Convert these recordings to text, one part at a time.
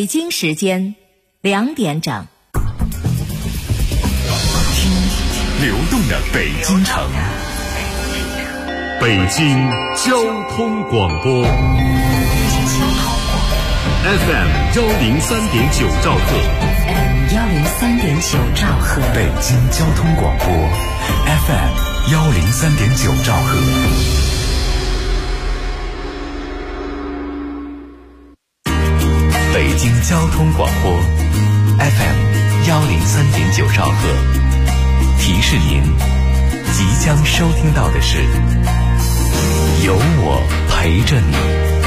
京时间2点整。 听流动的北京城，北京交通广播 FM 103.9兆赫， 103.9兆赫， 北京交通广播 FM 103.9兆赫。北京交通广播 FM 103.9兆赫，提示您即将收听到的是有我陪着你。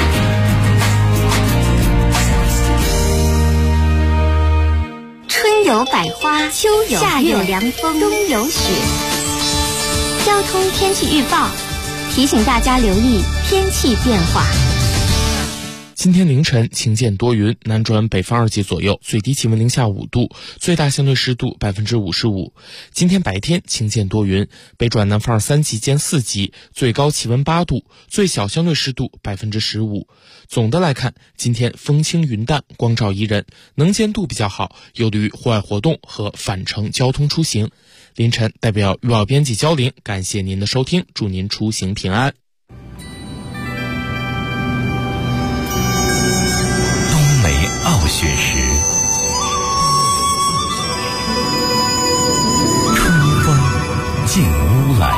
春有百花，秋有夏有凉风，冬有雪。交通天气预报提醒大家留意天气变化。 今天凌晨晴间多云，南转北风2级左右，最低气温零下5度，最大相对湿度55%。今天白天晴间多云，北转南风3级兼4级，最高气温8度，最小相对湿度15%。总的来看，今天风轻云淡，光照宜人，能见度比较好，有利于户外活动和返程交通出行。凌晨代表预报编辑焦玲，感谢您的收听，祝您出行平安。 傲雪时，春风进屋来，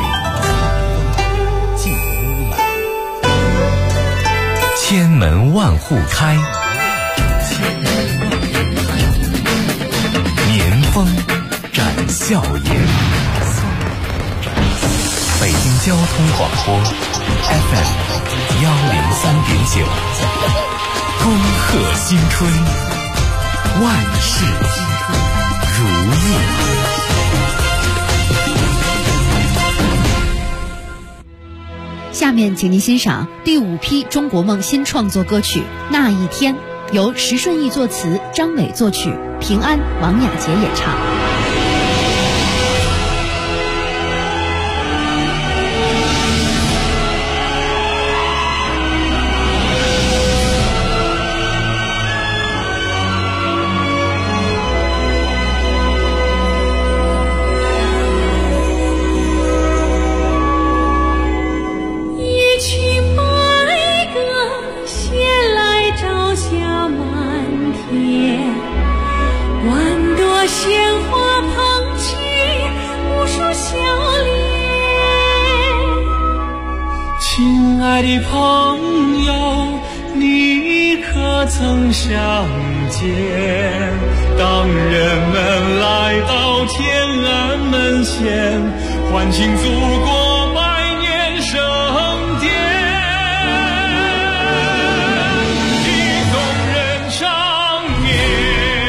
千门万户开，年风展笑颜。北京交通广播 FM 103.9，恭贺新春，万事如意。 下面请您欣赏第5批中国梦新创作歌曲《那一天》，由石顺义作词，张伟作曲，平安、王雅洁演唱。 亲爱的朋友，你可曾想见，当人们来到天安门前，欢庆祖国百年盛典，一动人长眠。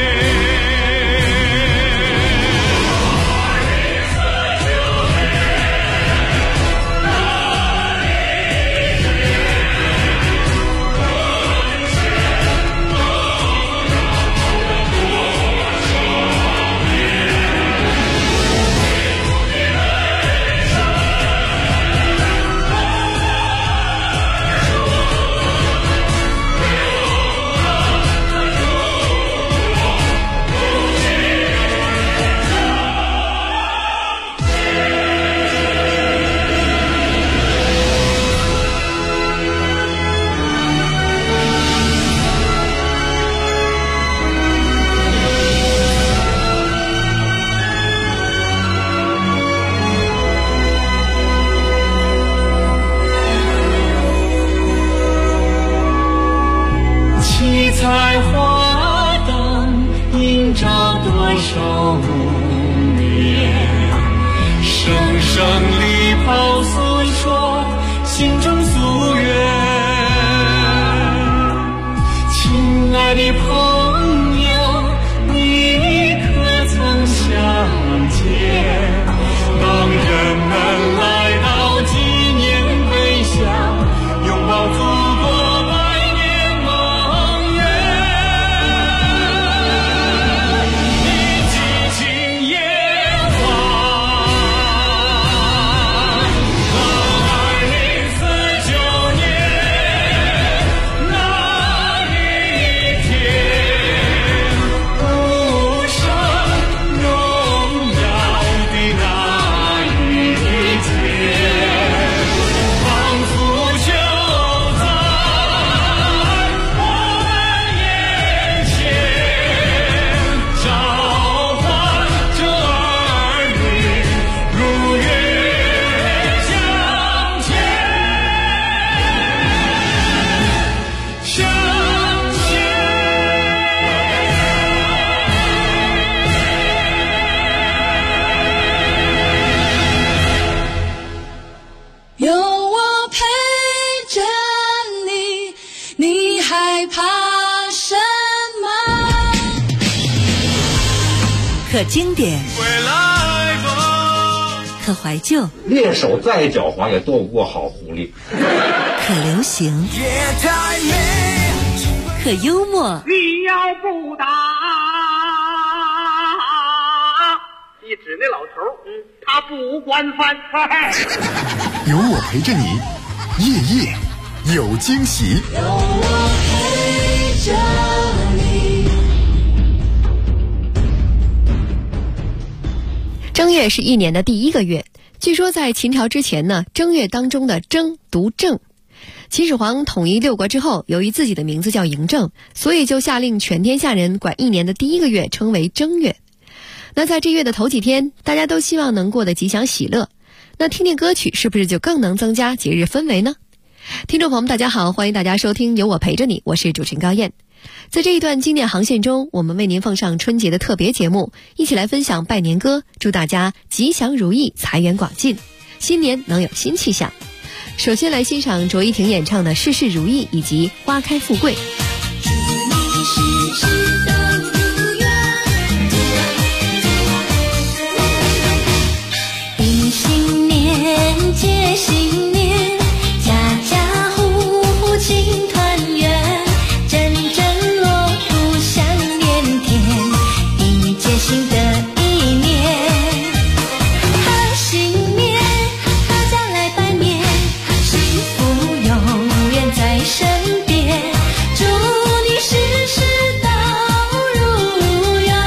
彩花灯映照多少年，声声礼炮诉说心中夙愿。亲爱的朋友，你可曾想见，当人们来到纪念碑下，拥抱祖国梦圆，一起可经典， 回来吧。 可怀旧， 猎手再狡猾也斗不过好狐狸。 可流行，可幽默。 你要不打，你指那老头，他不管饭菜。 有我陪着你，夜夜有惊喜。 有我陪着你。 正月是一年的第一个月，据说在秦朝之前呢，正月当中的正读正。秦始皇统一六国之后，由于自己的名字叫嬴政，所以就下令全天下人管一年的第一个月称为正月。那在这月的头几天，大家都希望能过得吉祥喜乐，那听听歌曲是不是就更能增加节日氛围呢？听众朋友们大家好，欢迎大家收听有我陪着你，我是主持人高燕。在这一段经典航线中，我们为您放上春节的特别节目，一起来分享拜年歌，祝大家吉祥如意，财源广进，新年能有新气象。首先来欣赏卓依婷演唱的《事事如意》以及《花开富贵》。 祝你事事都如愿，迎新年接新年，家家户户庆团圆，阵阵锣鼓响连天，迎接新的一年。贺新年，大家来拜年，幸福永远在身边，祝你事事都如愿。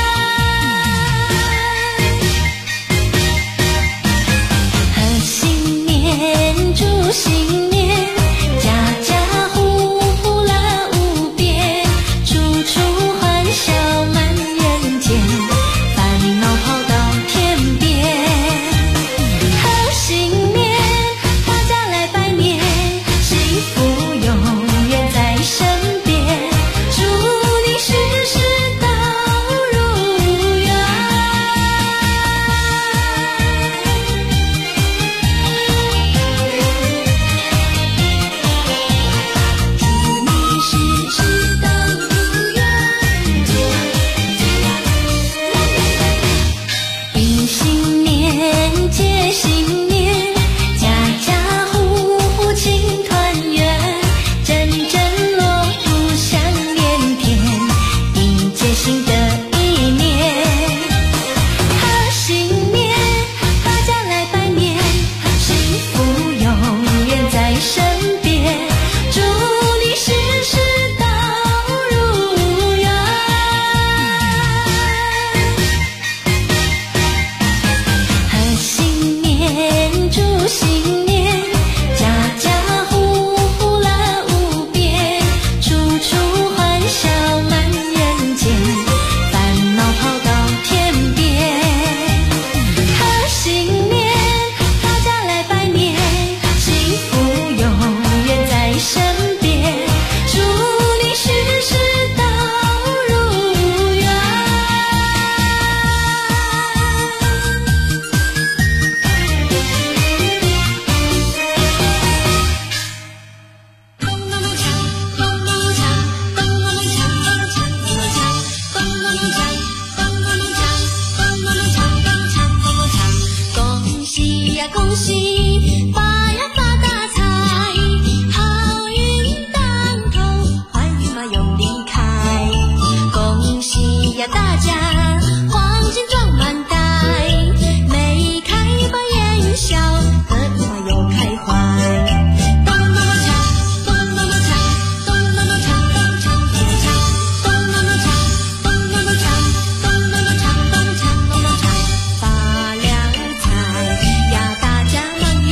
贺新年，祝新年，家家户户乐无边，处处欢笑满人间，烦恼跑到天边。贺新年，大家来拜年，幸福永远在身边，祝你事事都如愿。祝你事事都如愿。迎新年接新年，家家户户庆团圆，阵阵锣鼓响连天，迎接新的一年。贺新年，大家来拜年，幸福永远在身边，祝你事事都如愿。贺新年，祝新年，家家户户乐无边，处处欢笑满人间，烦恼跑到天边。贺新年，大家来拜年，幸福永远在身边，祝你事事都如愿。恭喜呀恭喜，发呀发大财，好运当头，坏运嘛永离开。恭喜呀大家，黄金装满袋，眉开把眼笑，荷花又开怀。咚咚咚锵，咚咚咚锵，咚咚咚锵，咚锵咚锵，咚咚咚锵，咚咚咚锵，咚咚咚锵，咚锵咚咚锵，发了财呀，大家忙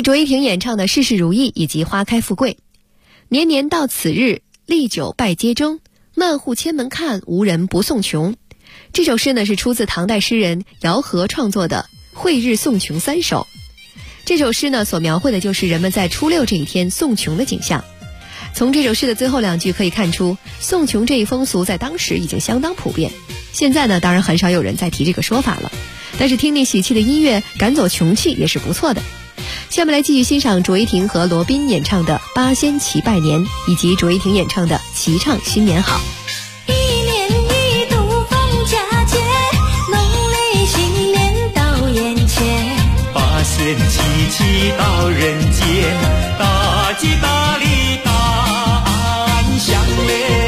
卓依婷演唱的《事事如意》以及《花开富贵》。年年到此日，历久拜街中，漫户千门看，无人不送穷。这首诗呢是出自唐代诗人姚和创作的《会日送穷三首》。这首诗呢所描绘的就是人们在初六这一天送穷的景象。从这首诗的最后2句可以看出，送穷这一风俗在当时已经相当普遍。现在呢当然很少有人再提这个说法了，但是听听喜气的音乐，赶走穷气也是不错的。下面来继续欣赏卓依婷和罗宾演唱的《八仙齐拜年》，以及卓依婷演唱的《齐唱新年好》。 一年一度逢佳节，农历新年到眼前， 八仙齐齐到人间，大吉大利大安祥嘞。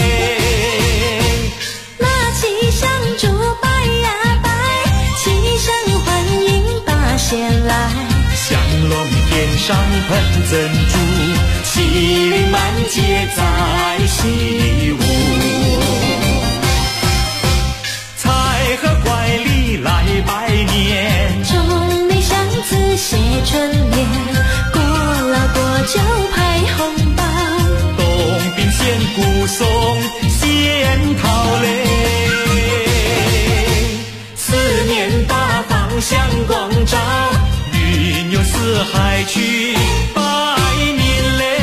拿起香烛拜呀拜，齐声欢迎八仙来。 香笼天上喷珍珠，喜临满街在起舞。财和怀里来拜年， 众里祥子写春联，过老过久派红包， 东宾仙姑送仙桃嘞。四面八方向光照，云游四海去拜年嘞。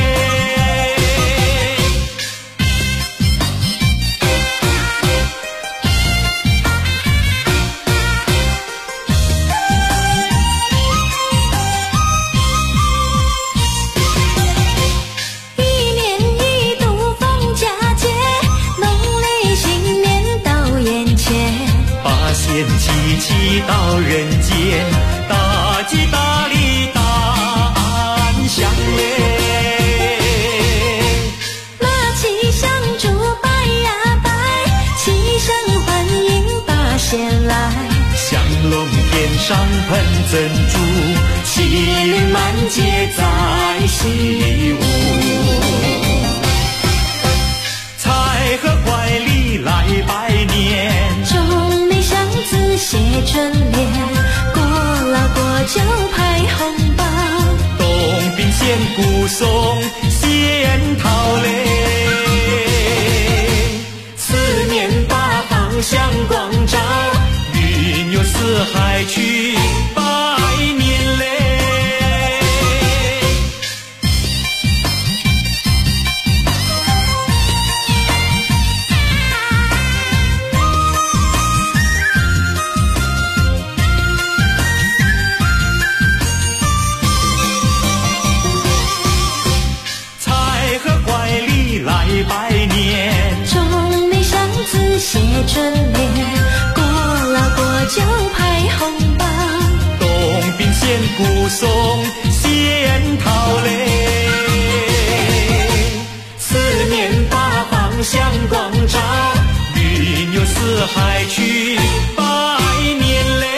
一年一度逢佳节，农历新年到眼前， 八仙齐齐到人间，大吉大利大安祥嘞。 拿起香烛拜呀拜，齐声欢迎八仙来。 香笼天上喷珍珠，喜临满街在起舞。财和怀里来拜年， 众里祥子写春联，过老过久派红包， 东宾仙姑送仙桃嘞。四面八方向光照，云游四海去拜年嘞。财和怀里来拜年， 众里祥子写春联，过老过久派红包， 东宾仙姑送仙桃嘞。四面八方向光照，云游四海去拜年嘞。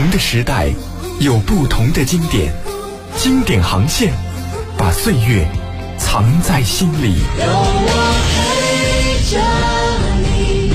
同的时代，有不同的经典，经典航线，把岁月藏在心里。 有我陪着你。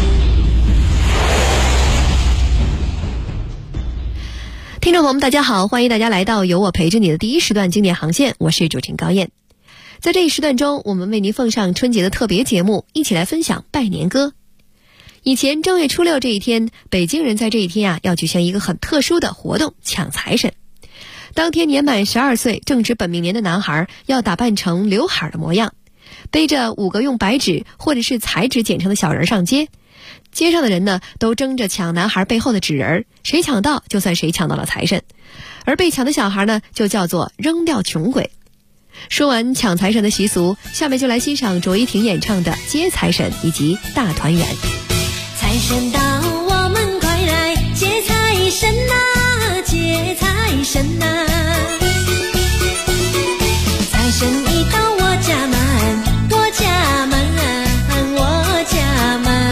听众朋友们，大家好，欢迎大家来到有我陪着你的第一时段经典航线，我是主持人高燕。在这一时段中，我们为您奉上春节的特别节目，一起来分享拜年歌。以前正月初六这一天，北京人在这一天要举行一个很特殊的活动——抢财神。当天年满12岁正值本命年的男孩要打扮成刘海的模样，背着5个用白纸或者是彩纸剪成的小人上街。街上的人呢，都争着抢男孩背后的纸人，谁抢到就算谁抢到了财神。而被抢的小孩呢，就叫做扔掉穷鬼。说完抢财神的习俗，下面就来欣赏卓依婷演唱的《接财神》以及《大团圆》。 财神到，我们快来接财神啊，接财神啊！财神一到我家门，我家门，我家门。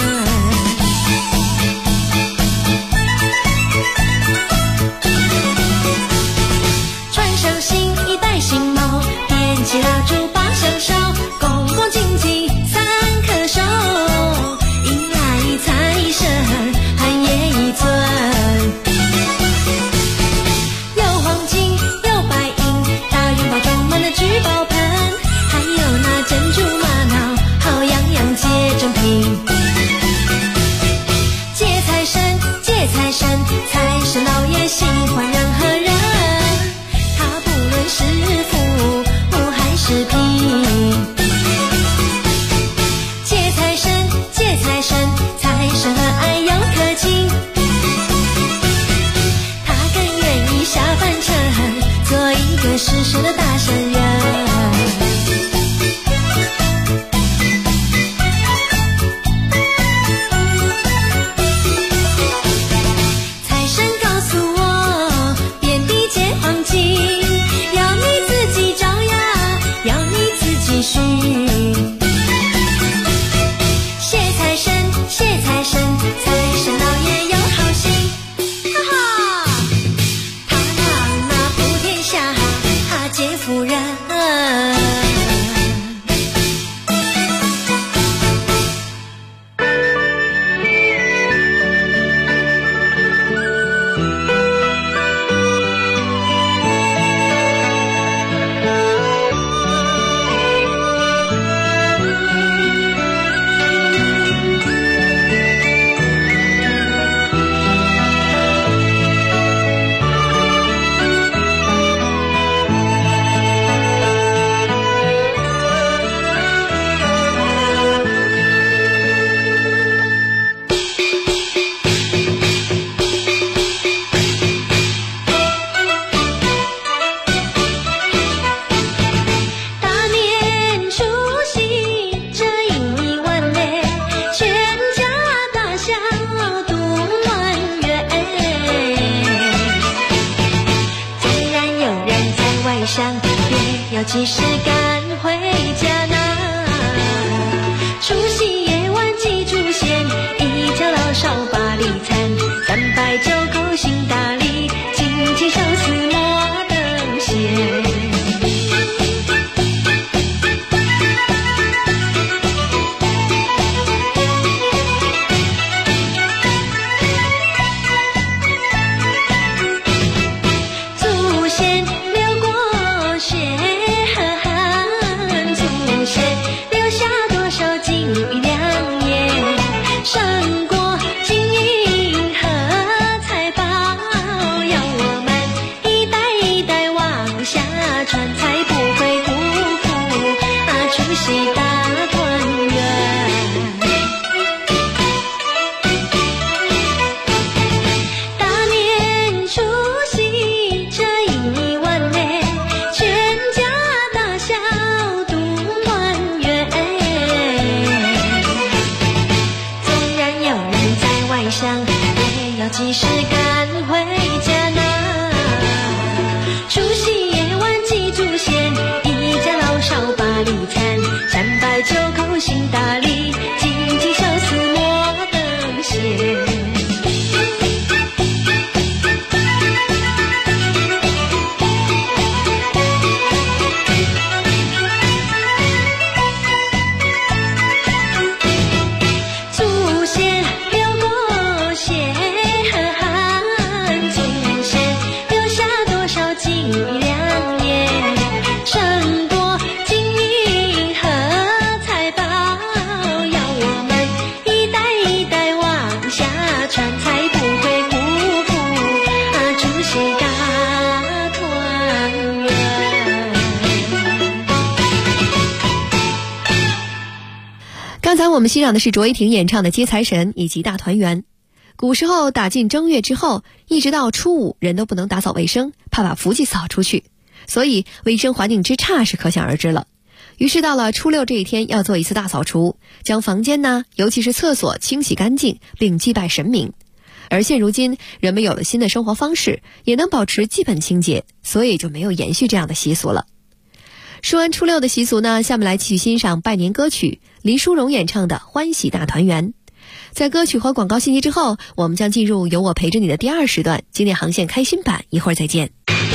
穿上新衣，戴新帽，点起蜡烛把香烧，恭恭敬敬3颗手。财神寒夜一尊，有黄金有白银，大元宝装满了聚宝盆，还有那珍珠玛瑙，好样样皆珍品。接财神接财神，财神老爷喜欢任何人，他不论是富还是贫。接财神接财神，财神和爱又可亲，他更愿意下凡尘，做一个世世的大神人。财神告诉我，遍地皆黄金，要你自己找呀，要你自己寻。谢财神谢财神，财神老爷有好心，哈哈，他让那普天下他皆富人。及时赶回家呐，除夕夜晚祭祖先，一条老少把礼餐，3拜9叩行大礼，敬请相思莫等闲。祖先流过血， 我们欣赏的是卓依婷演唱的《接财神》以及《大团圆》。古时候打进正月之后，一直到初五，人都不能打扫卫生，怕把福气扫出去，所以卫生环境之差是可想而知了。于是到了初六这一天，要做一次大扫除，将房间呢，尤其是厕所清洗干净，并祭拜神明。而现如今人们有了新的生活方式，也能保持基本清洁，所以就没有延续这样的习俗了。说完初六的习俗呢，下面来继续欣赏拜年歌曲，林淑荣演唱的《欢喜大团圆》。在歌曲和广告信息之后，我们将进入有我陪着你的第2时段，经典航线开心版，一会儿再见。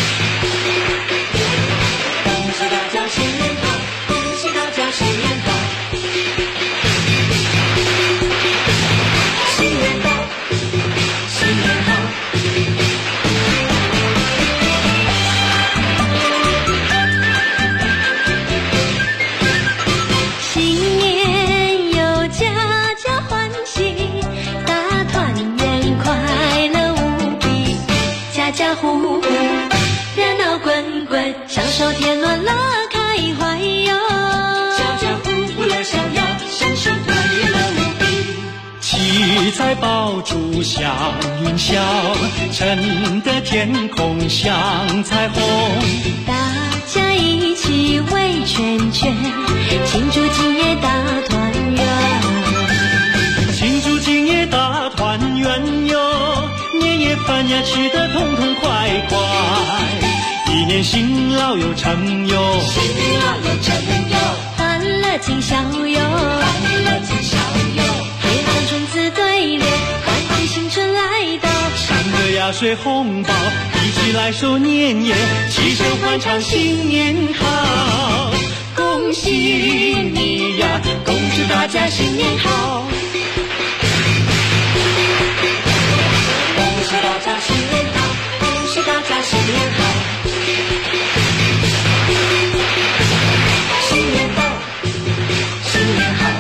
家户户热闹滚滚，享受天伦乐开怀哟。家家户户乐逍遥，享受团圆乐无比。 七彩爆竹响云霄，晨的天空像彩虹。 大家一起围圈圈，庆祝今夜大团圆。 庆祝今夜大团圆哟，年夜饭呀吃得痛痛快快，一年辛劳又成哟， 辛劳又成哟，欢乐今宵哟，欢乐今宵哟，陪伴春子对联，欢迎新春来到， 唱歌呀水红包，一起来守年夜，齐声欢唱新年好，恭喜你呀，恭祝大家新年好。 恭喜大家新年好，恭喜大家新年好，新年到，新年好。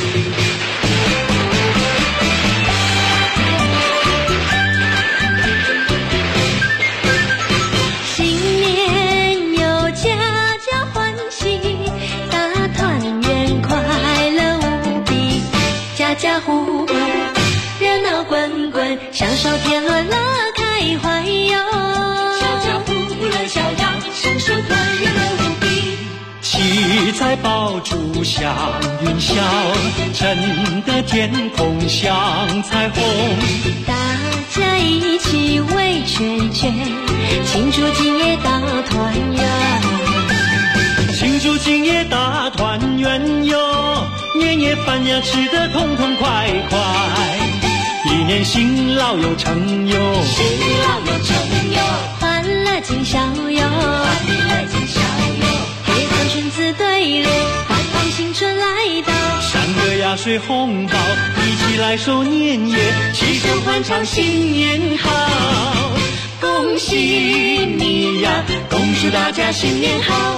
新年有家家欢喜，大团圆快乐无比，家家户户热闹滚滚，享受天伦乐开怀哟。家家户户乐逍遥，享受团圆乐无比。 七彩爆竹响云霄，晨的天空像彩虹。 大家一起围圈圈，庆祝今夜大团圆。 庆祝今夜大团圆哟，年夜饭呀吃得痛痛快快，一年辛劳又成哟， 辛劳又成哟，欢乐今宵哟，欢乐今宵哟，陪伴春子对联，欢迎新春来到， 唱歌呀水红包，一起来守年夜，齐声欢唱新年好，恭喜你呀，恭祝大家新年好。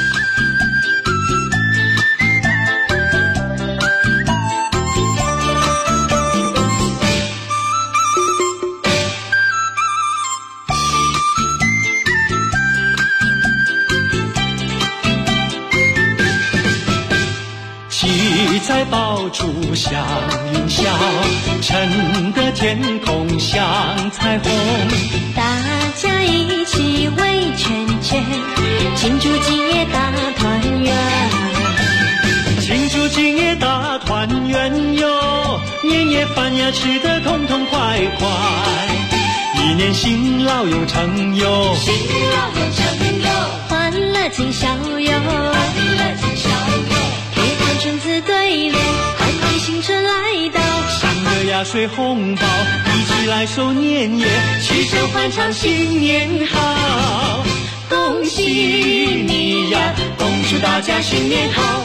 七彩爆竹响云霄，晨的天空像彩虹。 大家一起围圈圈，庆祝今夜大团圆。 庆祝今夜大团圆哟，年夜饭呀吃得痛痛快快，一年辛劳又成哟， 辛劳又成哟，欢乐今宵哟，欢乐今宵哟，陪伴春子对联，欢迎新春来到， 唱歌呀水红包，一起来守年夜，齐声欢唱新年好，恭喜你呀，恭祝大家新年好。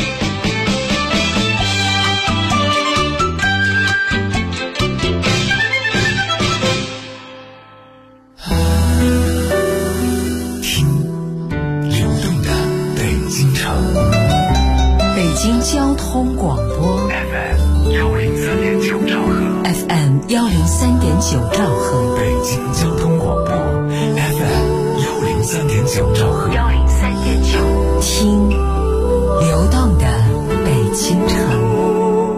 北京交通广播 FM 103.9兆赫 FM 103.9兆赫， 北京交通广播 FM 103.9兆赫 103.9，听流动的北京城。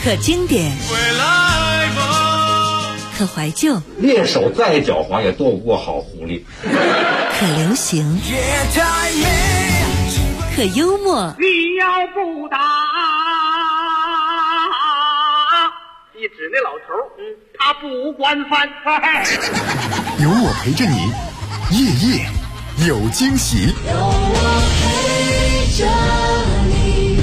可经典， 回来吧。 可怀旧， 猎手再狡猾也斗不过好狐狸。 可流行，可幽默。 你要不打，一指那老头他不惯犯。 有我陪着你，夜夜有惊喜。 有我陪着你。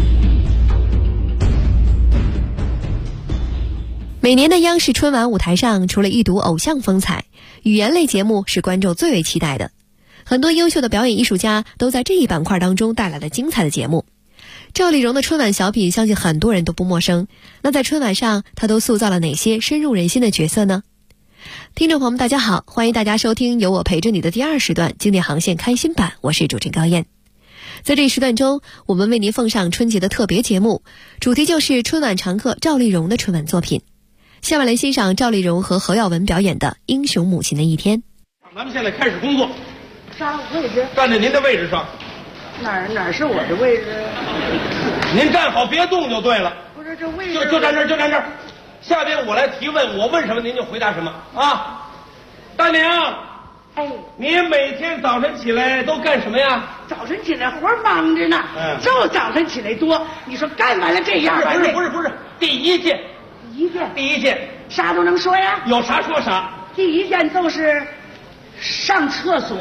每年的央视春晚舞台上，除了一睹偶像风采，语言类节目是观众最为期待的。很多优秀的表演艺术家都在这一板块当中带来了精彩的节目。赵丽蓉的春晚小品，相信很多人都不陌生。那在春晚上，她都塑造了哪些深入人心的角色呢？听众朋友们，大家好，欢迎大家收听有我陪着你的第2时段经典航线开心版，我是主持人高燕。在这一时段中，我们为您奉上春节的特别节目，主题就是春晚常客赵丽蓉的春晚作品。下面来欣赏赵丽蓉和何耀文表演的《英雄母亲的一天》。 咱们现在开始工作。 啥位置？ 站在您的位置上。 哪是我的位置？ 您站好，别动就对了。 不是这位置， 就站这儿，就站这儿。下边我来提问，我问什么您就回答什么啊。大娘，您每天早晨起来都干什么呀？ 早晨起来活忙着呢，就早晨起来多。你说干完了这样吧？ 不是，第一件， 啥都能说呀？ 有啥说啥。 第一件就是上厕所。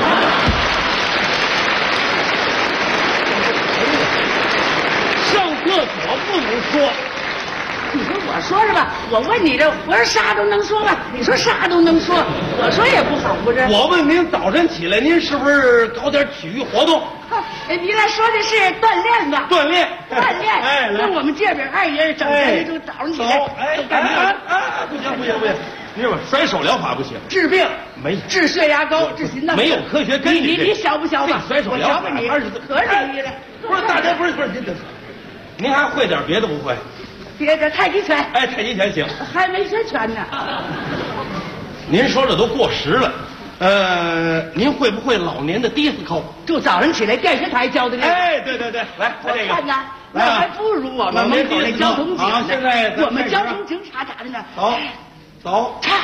上厕所不能说。 你说我说是吧？我问你这活啥都能说吧？你说啥都能说，我说也不好，不是？ 我问您早晨起来，您是不是搞点体育活动？ 您来说的是锻炼吧？ 锻炼。 那我们这边二爷整天就早上起来都干嘛？ 不行，你说甩手疗法不行， 治病没， 治血压高，治心脏没有科学根据。 你小不小吧？ 甩手疗法你可容易了。 不是大家，不是您还会点别的不会？ 别的太极拳。 太极拳行。 还没学拳呢。 您说这都过时了。您会不会老年的迪斯科？ 就早上起来电视台教的那个。 对，来这个。 看看，那还不如我们门口那交通警呢。 现在我们交通警察咋的呢？ 走， 嚓，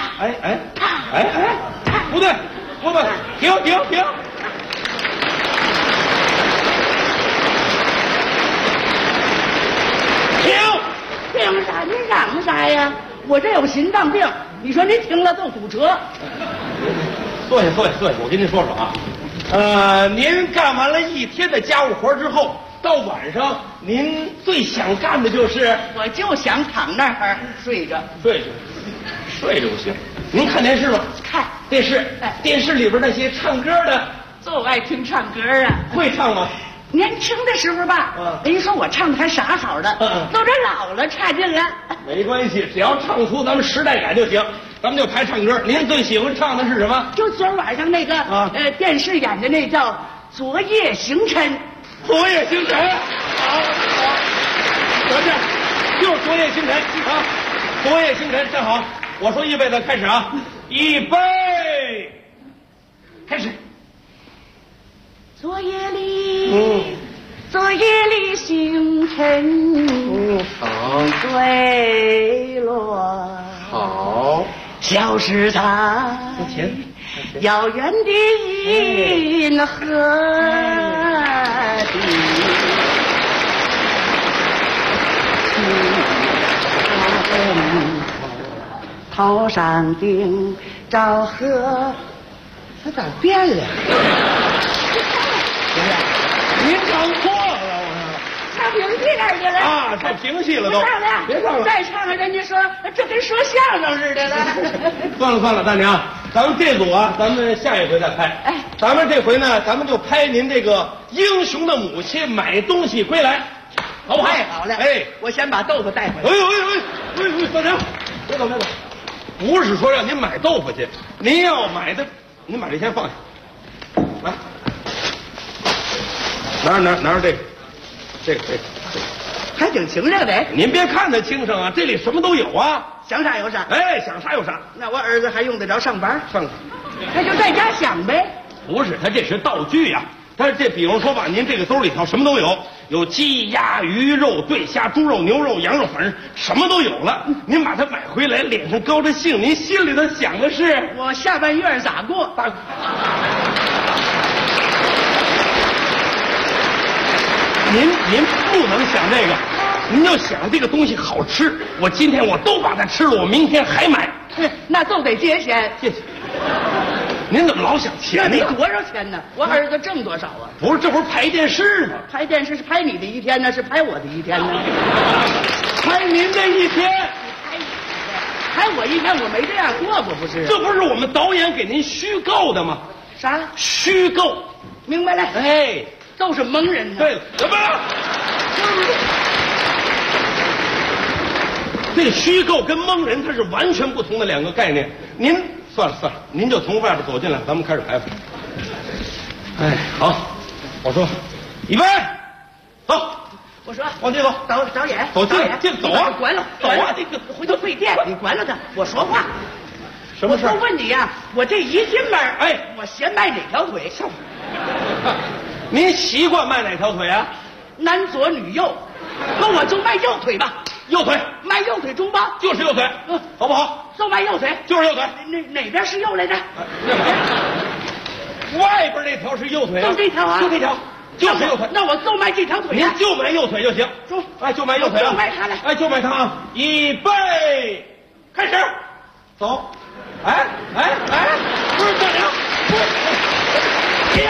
不对，停。 停啥？您嚷啥呀？我这有心脏病，你说您停了就堵车。 坐下，我跟您说说啊，您干完了一天的家务活之后，到晚上您最想干的就是？ 我就想躺那儿睡着不行。您看电视吗？ 看电视。电视里边那些唱歌的， 就爱听唱歌啊。 会唱吗？ 年轻的时候吧，人说我唱的还啥好的，都这老了差劲了。 没关系，只要唱出咱们时代感就行。咱们就排唱歌。您最喜欢唱的是什么？ 就昨儿晚上那个电视演的那叫《昨夜星辰》。 昨夜星辰，好，得劲，就是昨夜星辰啊！昨夜星辰，站好。我说预备的开始啊，预备，开始。 昨夜里星辰坠落， 好， 消失在遥远的银河底。头上顶着河，它咋变了？ 您唱错了， 唱评戏那儿去了啊！唱评戏了都，别唱了， 再唱了，人家说这跟说相声似的了。 算了，大娘，咱们这组啊，咱们下一回再拍。咱们这回呢，咱们就拍您这个英雄的母亲买东西归来，好不好？ 太好了，我先把豆腐带回来。 大娘，别走，不是说让您买豆腐去，您要买的，您把这先放下，来。拿着这个， 还挺清亮的。 您别看它清盛啊，这里什么都有啊， 想啥有啥。 想啥有啥。 那我儿子还用得着上班？那就在家想呗。 不是，他这是道具呀， 但是这比如说吧，您这个兜里头什么都有，有鸡鸭鱼肉、对虾、猪肉、牛肉、羊肉，反正什么都有了。您把它买回来，脸上高着兴，您心里头想的是我下半月咋过？ 您不能想这个，您要想这个东西好吃，我今天我都把它吃了，我明天还买。 那都得节钱。 您怎么老想钱呢？ 那得多少钱呢？我儿子挣多少啊？ 不是，这不是拍电视吗？ 拍电视是拍你的一天呢，是拍我的一天呢？ 拍您的一天。 拍我一天，我没这样过过，不是？ 这不是我们导演给您虚构的吗？ 啥？ 虚构。 明白了。 哎， 都是蒙人呢。 对了，怎么了？这个虚构跟蒙人它是完全不同的两个概念。您算了，您就从外边走进来，咱们开始排吧。哎，好，我说，预备，走。 我说往前走， 导演， 走进走啊！ 关了， 走啊！这个回头费电，你关了它。我说话。 什么事？ 我问你呀，我这一进门， 哎， 我先迈哪条腿？ 您习惯迈哪条腿啊？ 男左女右，那我就迈右腿吧。 右腿， 迈右腿中吧， 就是右腿，好不好？ 就迈右腿， 就是右腿。 哪边是右来着？ 外边那条是右腿啊， 就这条啊， 就这条，就是右腿。 那我就迈这条腿。 您就迈右腿就行。 中， 哎，就迈右腿啊， 就迈它来。 哎，就迈它啊！预备，开始，走。哎，不是大娘，不是，停。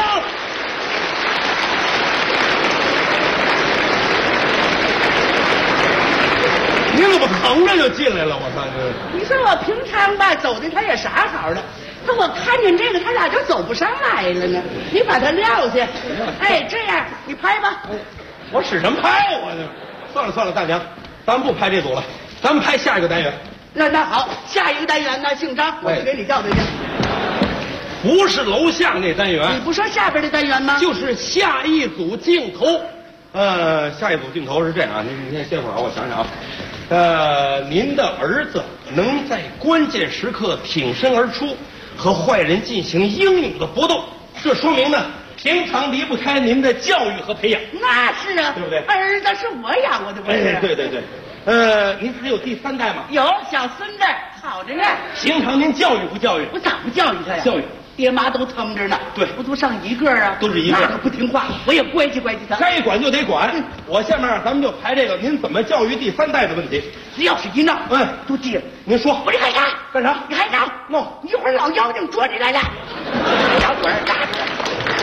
您怎么横着就进来了？我操！ 你说我平常吧走的他也啥好的，可我看见这个他咋就走不上来了呢？你把他撂下，哎，这样你拍吧。 我使什么拍我呢？算了，大娘，咱们不拍这组了，咱们拍下一个单元。 那好，下一个单元呢，姓张，我去给你叫他去。 不是楼下那单元， 你不说下边的单元吗？ 就是下一组镜头。下一组镜头是这样啊，您先歇会儿啊，我想想啊。您的儿子能在关键时刻挺身而出，和坏人进行英勇的搏斗，这说明呢，平常离不开您的教育和培养。 那是啊， 对不对？ 儿子是我养活的，不是？ 哎，对。您还有第三代吗？ 有小孙子，好着呢。 平常您教育不教育？ 我咋不教育他呀？ 教育。 爹妈都疼着呢， 对， 不都上一个啊？ 都是一个， 那个不听话，我也乖叽他。 该管就得管。我下面咱们就排这个，您怎么教育第三代的问题。 只要是一闹，都记了。 您说， 我这干啥？ 干啥？ 你还闹？ 闹！ 一会儿老妖精捉你来了，小鬼儿打死。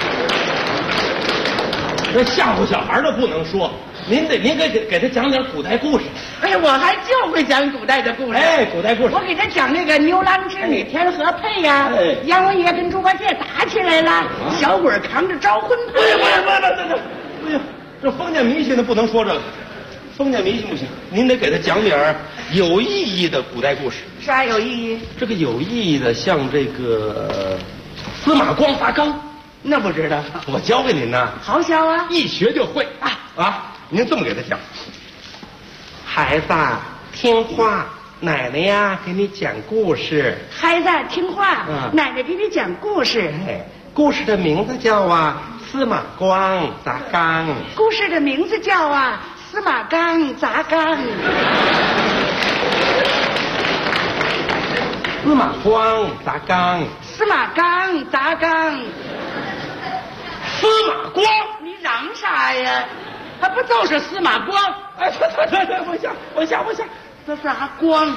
这吓唬小孩的不能说，您给他讲点古代故事。 哎呀，我还就会讲古代的故事。 哎，古代故事， 我给他讲那个牛郎织女天河配呀，阎王爷跟猪八戒打起来了，小鬼扛着招魂幡。 不行，这封建迷信的不能说这个，封建迷信不行，您得给他讲点有意义的古代故事。 啥有意义？ 这个有意义的，像这个司马光砸缸。 那不知道， 我教给您呢。 好教啊， 一学就会啊！您这么给他讲，孩子听话，奶奶呀给你讲故事。 孩子听话，奶奶给你讲故事。 故事的名字叫司马光砸缸。 故事的名字叫司马缸砸缸。 司马光砸缸。 司马缸砸缸。 司马光， 你嚷啥呀？他不就是司马光？ 哎，对，我下， 这啥光？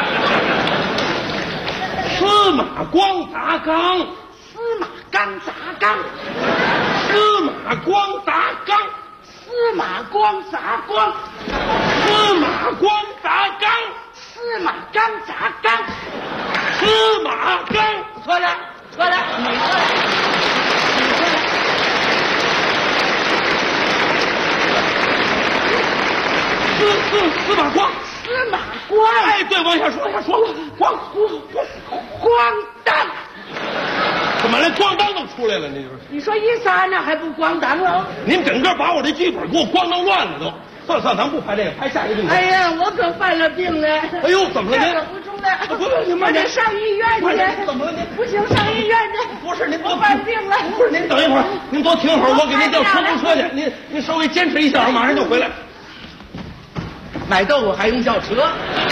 司马光砸缸。 司马缸砸缸。 司马光砸缸。 司马光砸光。 司马光砸缸。 司马缸砸缸。 司马缸。 错了，你错了。 司马光， 司马光， 哎，对，往下说，光当， 怎么连咣当都出来了？ 你说一撒呢，还不咣当了？ 您整个把我这剧本给我咣当乱了都。算了，咱不拍这个，拍下一个镜头。 哎呀，我可犯了病了。 哎呦，怎么了您？ 可不中了。 不，您慢点。 我得上医院去。 怎么了您？ 不行，上医院去。 不是您， 我犯病了。 不是您等一会儿，您多停会儿，我给您调出租车去。您稍微坚持一下，我马上就回来。 买豆腐还用叫车？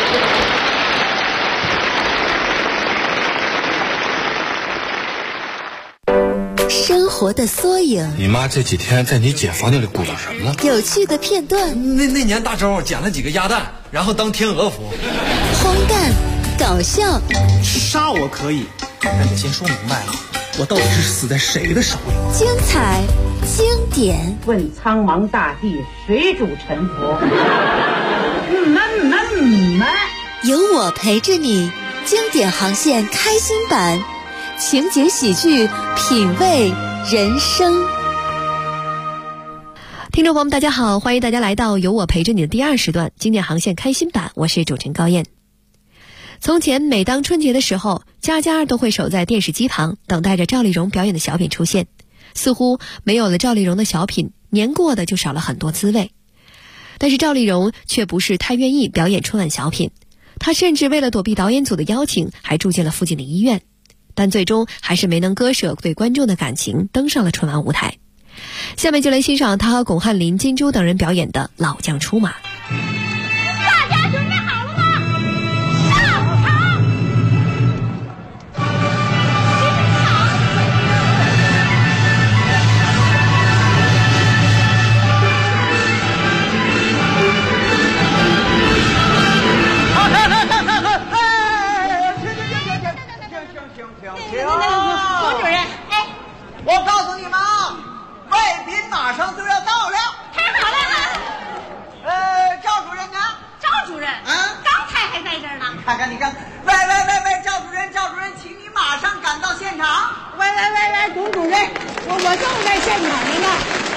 生活的缩影。 你妈这几天在你姐房间里鼓捣什么呢？ 有趣的片段。 那年大周捡了几个鸭蛋，然后当天鹅服。 荒诞，搞笑。 杀我可以，但得先说明白了，我到底是死在谁的手里？ 精彩，经典。 问苍茫大地，谁主沉浮？ 有我陪着你，经典航线开心版，情景喜剧，品味人生。 听众朋友们大家好，欢迎大家来到有我陪着你的第2时段经典航线开心版，我是主持人高燕。从前每当春节的时候，家家都会守在电视机旁，等待着赵丽蓉表演的小品出现。似乎没有了赵丽蓉的小品，年过的就少了很多滋味。但是赵丽蓉却不是太愿意表演春晚小品，她甚至为了躲避导演组的邀请，还住进了附近的医院。但最终还是没能割舍对观众的感情，登上了春晚舞台。下面就来欣赏她和巩汉林、金珠等人表演的《老将出马》。 大家准备好了吗？上场！ 龚主任，我告诉你们啊，外宾马上就要到了。 太好了！ 赵主任呢？ 赵主任，刚才还在这儿呢。 你看，喂，赵主任，请你马上赶到现场。 喂，龚主任，我就在现场呢。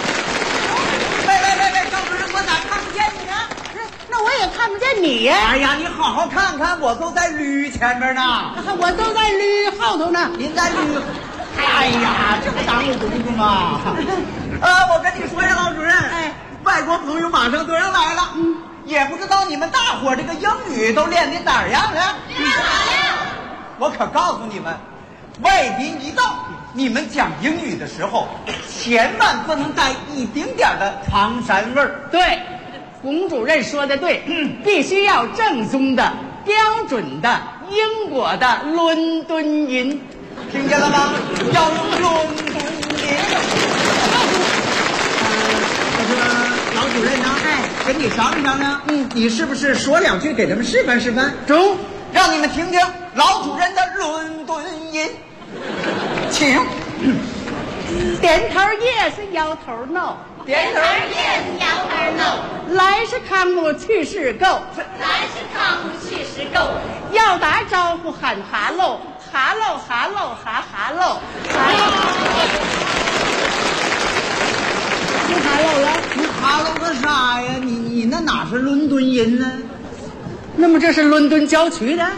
喂，赵主任，我咋看不见你呢？ 那我也看不见你呀。 哎呀，你好好看看，我都在驴前面呢。 我都在驴后头呢。 您在驴。哎呀，这不耽误工作吗？我跟你说呀，老主任，外国朋友马上都要来了，也不知道你们大伙这个英语都练的哪样了？练好了。我可告诉你们，外宾一到，你们讲英语的时候，千万不能带一丁点的唐山味儿。 对，龚主任说的对，必须要正宗的、标准的英国的伦敦音。 听见了吗？要用伦敦音。老主任呢？跟你商量。你是不是说2句给他们示范示范？ 中， 让你们听听老主任的伦敦音。请。 点头 yes， 摇头 no。 点头 yes， 摇头 no。 来是康姆，去是 go。 来是康姆，去是 go。 要打招呼喊哈喽。哈喽哈喽哈哈喽，你哈喽了？ 你哈喽个啥呀？你那哪是伦敦音呢？ 那么这是伦敦郊区的？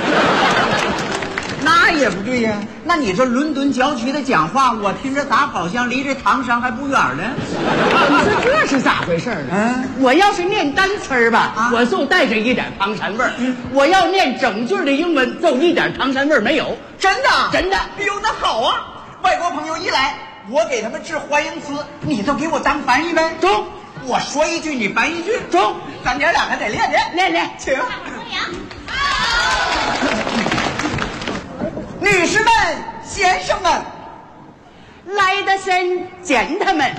那也不对呀。那你这伦敦郊区的讲话，我听着咋好像离这唐山还不远呢？ 你说这是咋回事呢？我要是念单词吧，我就带着一点唐山味儿；我要念整句的英文，就一点唐山味儿没有。 真的？ 真的。 哎呦，那好啊！外国朋友一来，我给他们致欢迎词，你就给我当翻译呗。 中。 我说一句，你翻一句。 中。 咱娘俩还得练练。请。女士们、先生们， 来的先见他们。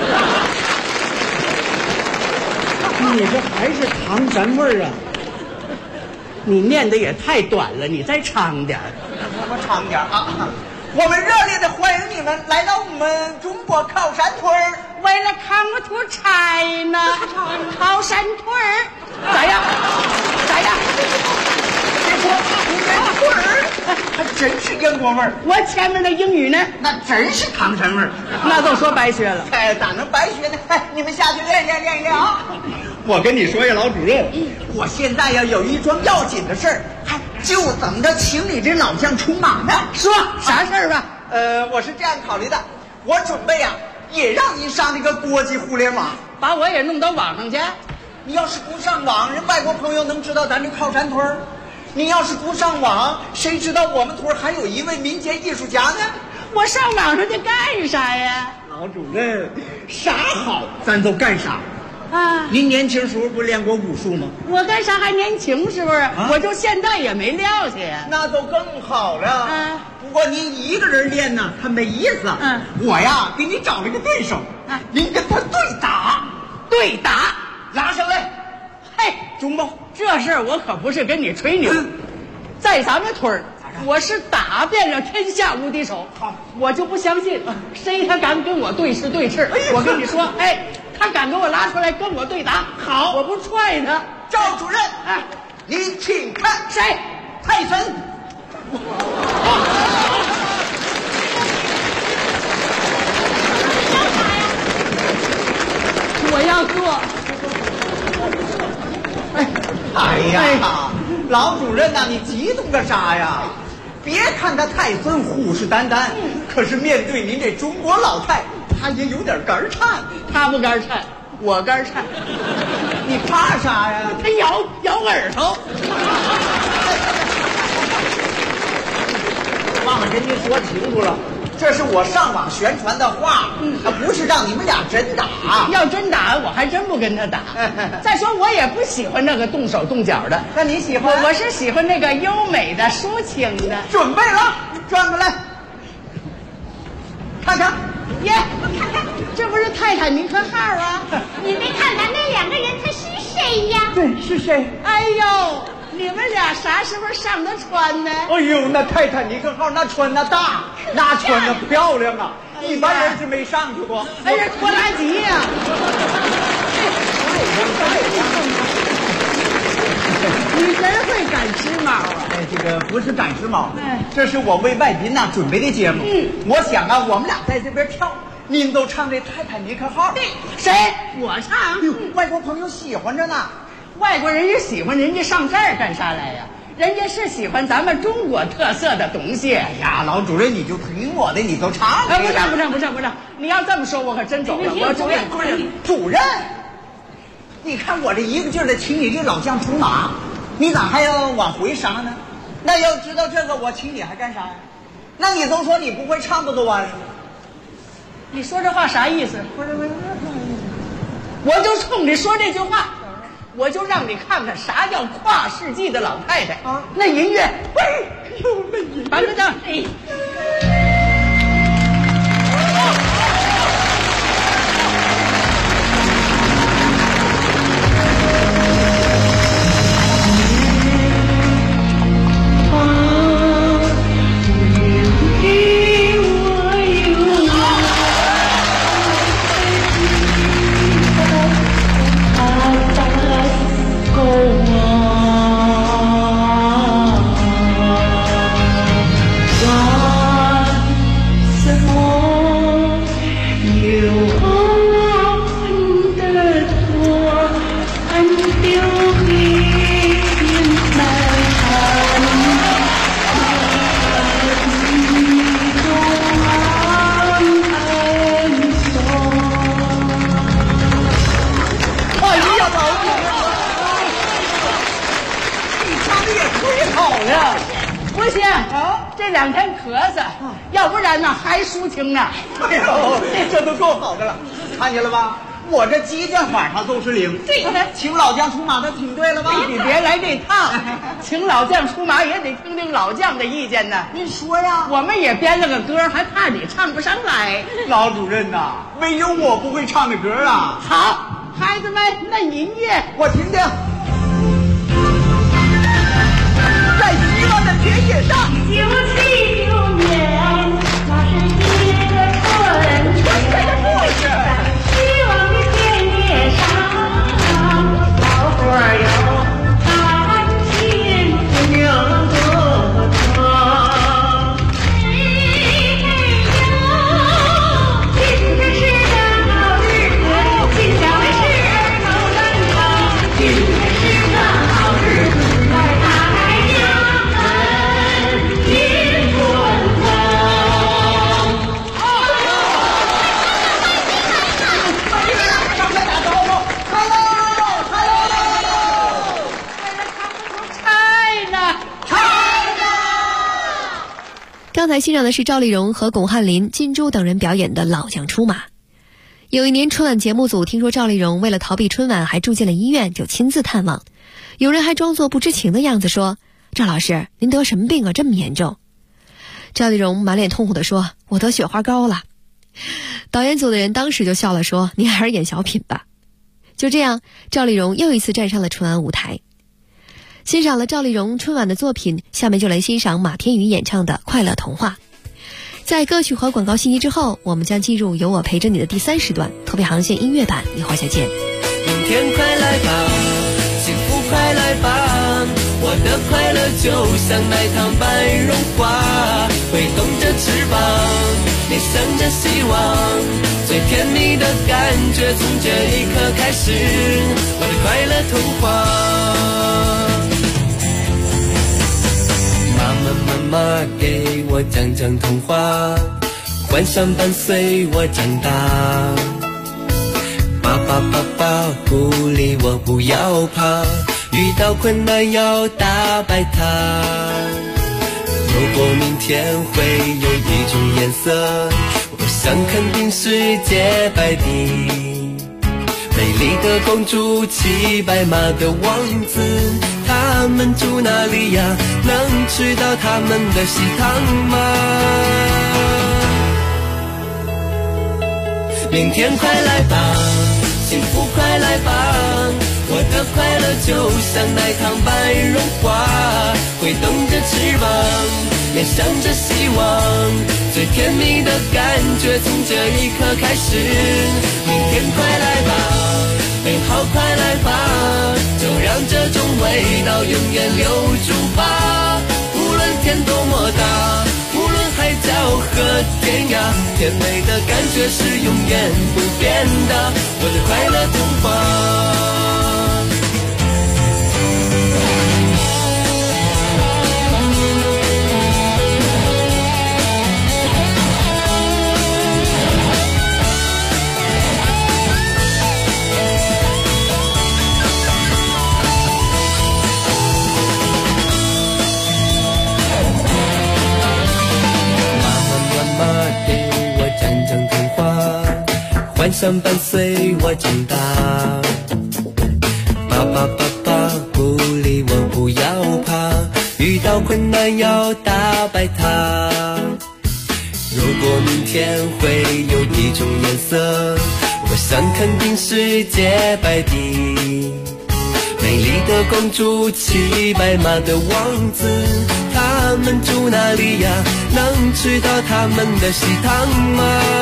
你这还是唐山味儿啊！你念的也太短了，你再长点儿。 我长点啊！我们热烈的欢迎你们来到我们中国靠山屯儿。 为了come to China， 靠山屯儿，咋样？ 别说屯儿，还真是英国味儿。 我前面的英语呢？ 那真是唐山味儿。 那都说白学了。 咋能白学呢？你们下去练啊！我跟你说呀，老主任，我现在呀有一桩要紧的事儿，就等着请你这老将出马呢。 说啥事儿吧？ 我是这样考虑的，我准备呀也让您上那个国际互联网， 把我也弄到网上去。 你要是不上网，人外国朋友能知道咱这靠山屯儿？你要是不上网，谁知道我们屯儿还有一位民间艺术家呢？ 我上网上去干啥呀？ 老主任，啥好咱都干啥。 啊， 您年轻时候不练过武术吗？ 我干啥还年轻是不是？我就现在也没撂下呀。 那都更好了。不过您一个人练呢，他没意思。我呀给你找了个对手，您跟他对打，拉上来。 嘿，中宝，这事儿我可不是跟你吹牛，在咱们村儿，我是打遍了天下无敌手。好，我就不相信谁他敢跟我对视对峙。我跟你说，他敢给我拉出来跟我对打，好，我不踹他。 赵主任，您请看， 谁？ 泰森。 我要做。 哎呀，老主任呐，你激动个啥呀？别看他泰森虎视眈眈，可是面对您这中国老太，他也有点肝颤。 他不肝颤，我肝颤。 你怕啥呀？ 他咬耳朵。 忘了跟您说清楚了，这是我上网宣传的话，不是让你们俩真打。 要真打，我还真不跟他打。再说我也不喜欢那个动手动脚的。 那你喜欢？ 我是喜欢那个优美的、抒情的。 准备了，转过来，看看。 耶，这不是泰坦尼克号啊？ 你没看咱那两个人他是谁呀？ 对，是谁？ 哎呦，你们俩啥时候上的船呢？ 哎呦，那泰坦尼克号那船那大，那船那漂亮啊！一般人是没上去过。 哎呀，拖拉机呀！你真会赶时髦啊！ 这个不是赶时髦，这是我为外宾呐准备的节目。我想啊，我们俩在这边跳，您都唱这泰坦尼克号。 谁？我唱。 外国朋友喜欢着呢。 外国人也喜欢，人家上这儿干啥来呀？人家是喜欢咱们中国特色的东西。 哎呀，老主任，你就听我的，你都唱。 不唱！你要这么说，我可真走了。 主任，你看我这一个劲儿的请你这老将出马，你咋还要往回杀呢？那要知道这个，我请你还干啥呀？那你都说你不会唱，不都完了？ 你说这话啥意思？我就冲你说这句话。我就让你看看啥叫跨世纪的老太太啊！那音乐，反正叫这两天咳嗽，要不然呢还抒情呢。 哎呦，这都够好的了，看见了吧？我这激将法上都是零。 对， 请老将出马，他挺对了吧？ 你别来这套，请老将出马也得听听老将的意见呢。 你说呀， 我们也编了个歌，还怕你唱不上来。 老主任呐，没有我不会唱的歌啊。 好，孩子们，那音乐我听听。在希望的田野上 ，1976年，那是一个春天，希望的田野上，老伙儿有甘心有多疼。嘿嘿哟，今天是个好日子，今天是儿童人生，今天是个好日子，在大海洋。 刚才欣赏的是赵丽蓉和巩汉林、金珠等人表演的《老将出马》。有一年春晚节目组听说赵丽蓉为了逃避春晚还住进了医院，就亲自探望。有人还装作不知情的样子说：“赵老师，您得什么病啊，这么严重？”赵丽蓉满脸痛苦地说：“我得雪花膏了。”导演组的人当时就笑了，说：“您还是演小品吧。”就这样，赵丽蓉又一次站上了春晚舞台。欣赏了赵丽蓉春晚的作品，下面就来欣赏马天宇演唱的《快乐童话》。在歌曲和广告信息之后，我们将进入有我陪着你的第3时段特别航线音乐版，一会儿再见。 明天快来吧，幸福快来吧，我的快乐就像那趟白绒花，挥动着翅膀，面向着希望，最甜蜜的感觉从这一刻开始，我的快乐童话。妈妈给我讲讲童话，幻想伴随我长大。爸爸鼓励我不要怕，遇到困难要打败它。如果明天会有一种颜色，我想肯定是洁白的。美丽的公主，骑白马的王子，他们住哪里呀？能吃到他们的喜糖吗？明天快来吧，幸福快来吧，我的快乐就像那趟白绒花，挥动着翅膀，面向着希望，最甜蜜的感觉从这一刻开始。明天快来吧，美好快来吧，就让这种味道永远留住吧。无论天多么大，无论海角和天涯，甜美的感觉是永远不变的，我的快乐童话。幻想伴随我长大，爸鼓励我不要怕，遇到困难要打败它。如果明天会有一种颜色，我想肯定是洁白的。美丽的公主，骑白马的王子，他们住哪里呀？能吃到他们的喜糖吗？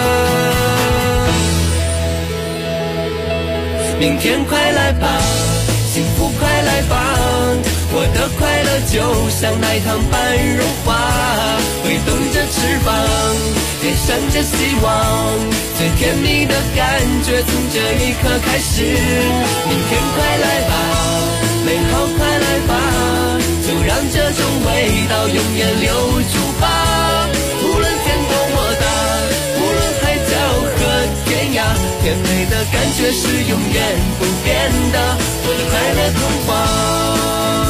明天快来吧，幸福快来吧，我的快乐就像那趟白绒花，挥动着翅膀，面向着希望，最甜蜜的感觉从这一刻开始。明天快来吧，美好快来吧，就让这种味道永远留住吧。无论天多么大，无论海角和天涯，甜美的感觉是永远不变的，我的快乐童话。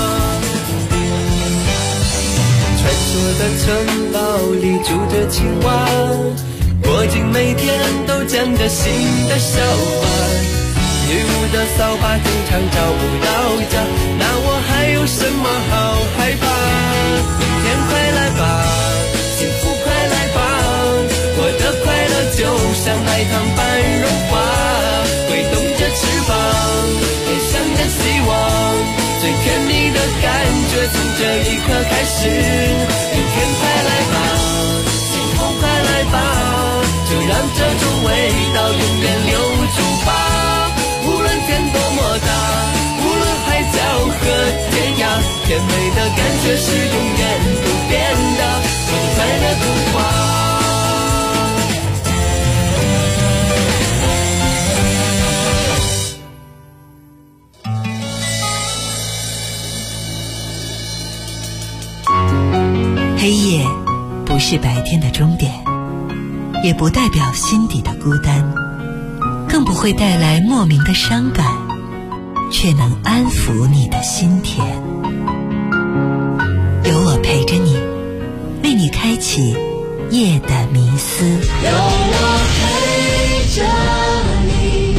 传说的城堡里住着青蛙，郭靖每天都讲着新的笑话。女巫的扫把经常找不到家，那我还有什么好害怕？明天快来吧，幸福快来吧，我的快乐就像那趟白绒花，挥动着翅膀，面向着希望，最甜蜜的感觉从这一刻开始。明天快来吧，幸福快来吧，就让这种味道永远留住吧。无论天多么大，无论海角和天涯，甜美的感觉是永远不变的，我的快乐童话。 黑夜不是白天的终点，也不代表心底的孤单，更不会带来莫名的伤感，却能安抚你的心田。有我陪着你，为你开启夜的迷思。 有我陪着你。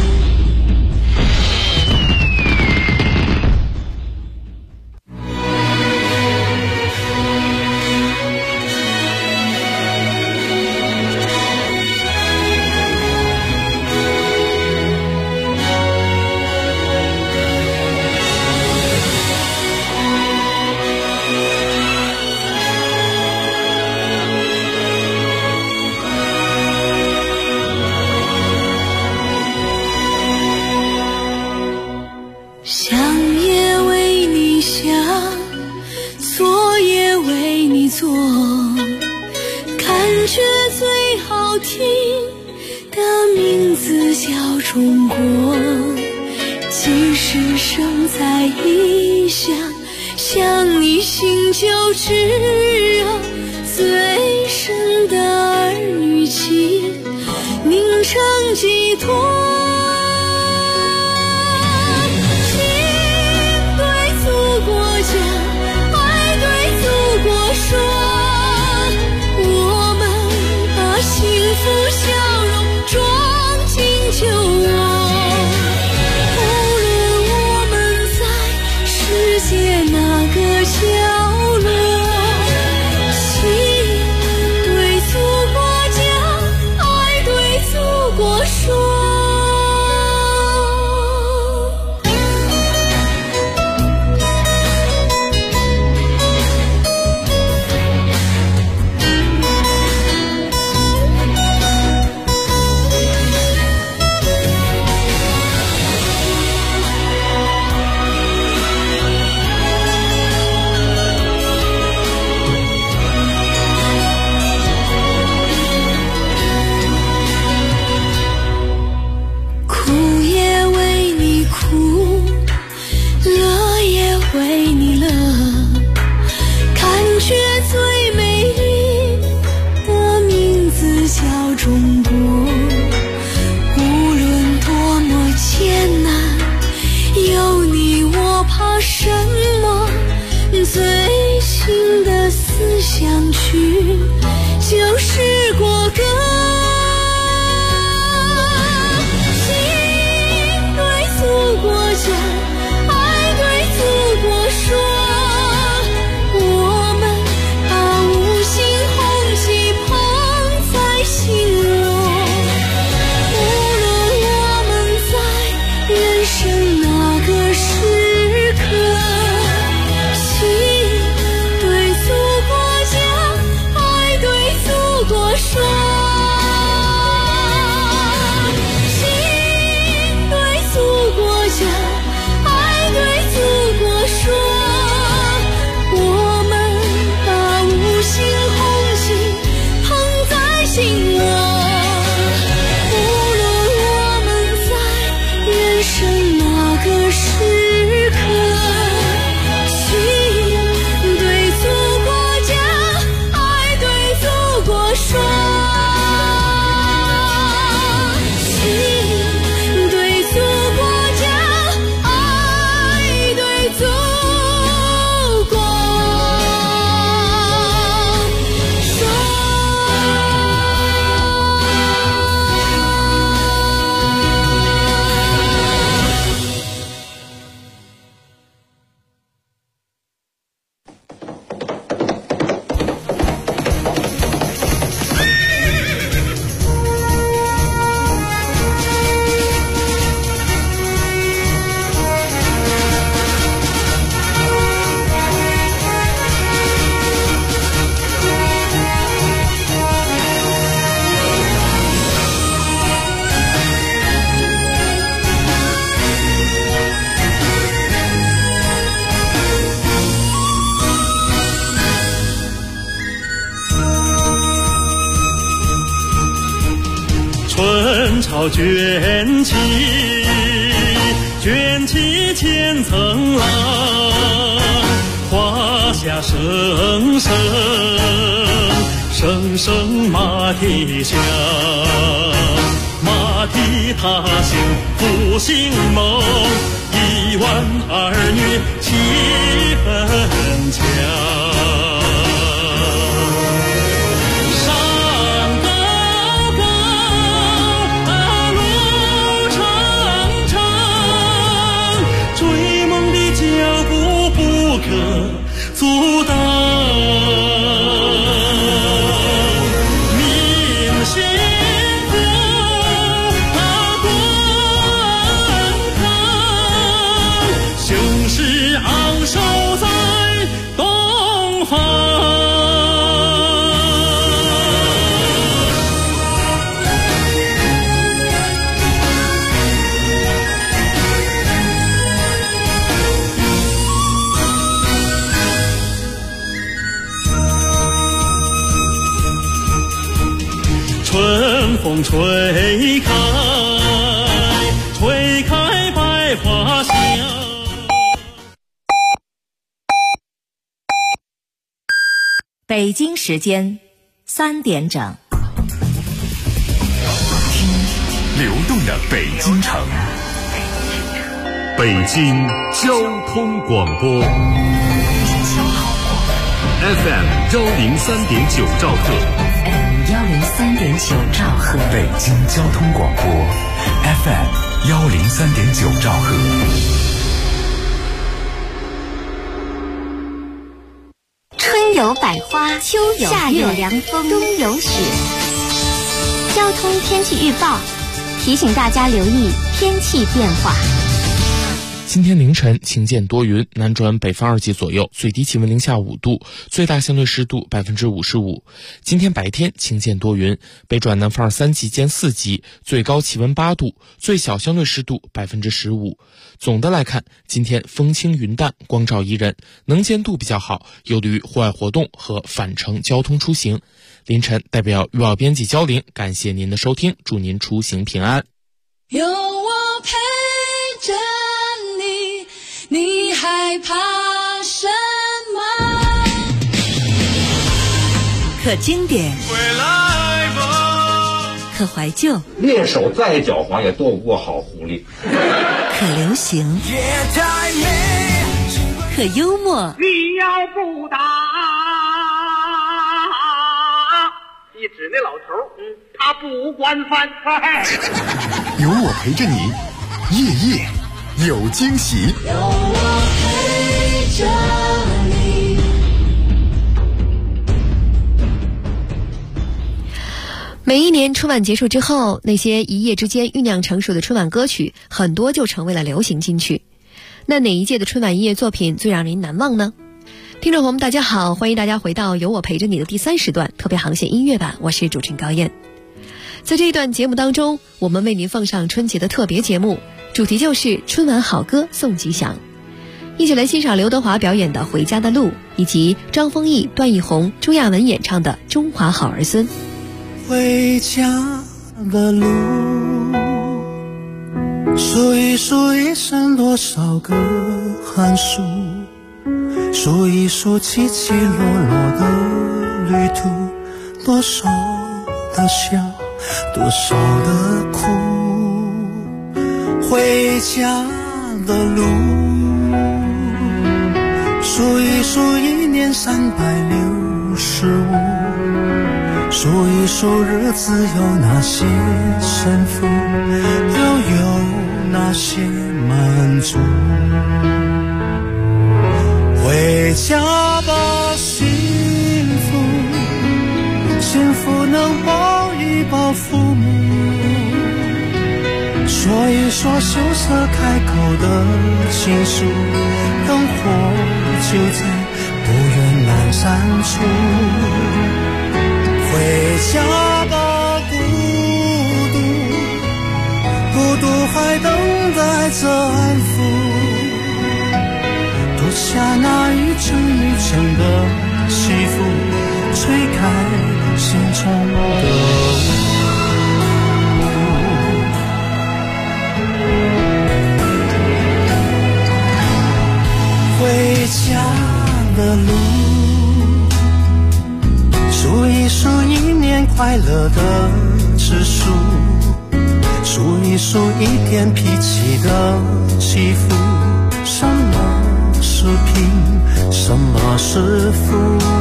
想也为你想，做也为你做，感觉最好听的名字叫中国。即使生在异乡，想你心就炙热，最深的儿女情凝成寄托。说，我们把幸福笑容装进酒窝。无论我们在世界哪个角落，心对祖国讲，爱对祖国说。最新的思想曲就是国歌。心对祖国讲，爱对祖国说，我们把五星红旗捧在心窝。无论我们在人生哪个时刻，说，心对祖国讲，爱对祖国说，我们把五星红旗捧在心窝。无论我们在人生哪个时刻，心对祖国讲，爱对祖国说。 春潮卷起，卷起千层浪，华夏声声，声声马蹄响，马蹄踏行复兴梦，1万儿女气氛强。 风吹开，吹开百花香。 北京时间3点整， 听流动的北京城，北京交通广播 FM 103.9兆赫 103.9兆赫， 北京交通广播 FM 103.9兆赫。 春有百花，秋有夏有凉风，冬有雪。交通天气预报提醒大家留意天气变化。 今天凌晨晴间多云，南转北方2级左右，最低气温零下5度，最大相对湿度55%。今天白天晴间多云，北转南风3级兼4级，最高气温8度，最小相对湿度15%。总的来看，今天风轻云淡，光照宜人，能见度比较好，有利于户外活动和返程交通出行。凌晨代表预报编辑焦玲，感谢您的收听，祝您出行平安。 有我陪着你，你害怕什么？ 可经典，可怀旧， 猎手再狡猾也斗不过好狐狸。 可流行，可幽默。 你要不打，一指那老头，他不惯犯。 有我陪着你，夜夜有惊喜。 有我陪着你。 每一年春晚结束之后，那些一夜之间酝酿成熟的春晚歌曲，很多就成为了流行金曲。那哪一届的春晚音乐作品最让您难忘呢？听众朋友们大家好，欢迎大家回到有我陪着你的第3时段特别航线音乐版，我是主持人高燕。在这一段节目当中，我们为您放上春节的特别节目，主题就是春晚好歌送吉祥。一起来欣赏刘德华表演的《回家的路》，以及张丰毅、段奕宏、朱亚文演唱的《中华好儿孙》。 回家的路，数一数一生多少个寒暑，数一数起起落落的旅途，多少的笑，多少的苦。回家的路，数一数1年365，数一数日子有哪些胜负，又有哪些满足。回家吧，幸福，幸福能抱一抱父母，说一说羞涩开口的情书，灯火就在不远南山处。回家吧，孤独，孤独还等待着安抚，脱下那一层一层的西服，吹开心中的雾。回家的路，数一数1年快乐的指数，数一数1天脾气的起伏，什么是贫，什么是富。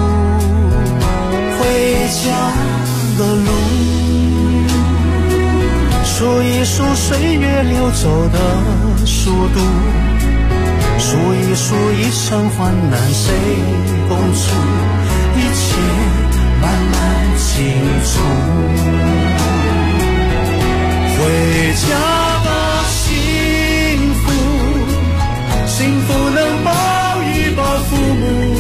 回家的路，数一数岁月流走的速度，数一数一生患难谁共处，一切慢慢清楚。回家吧，幸福，幸福能抱一抱父母，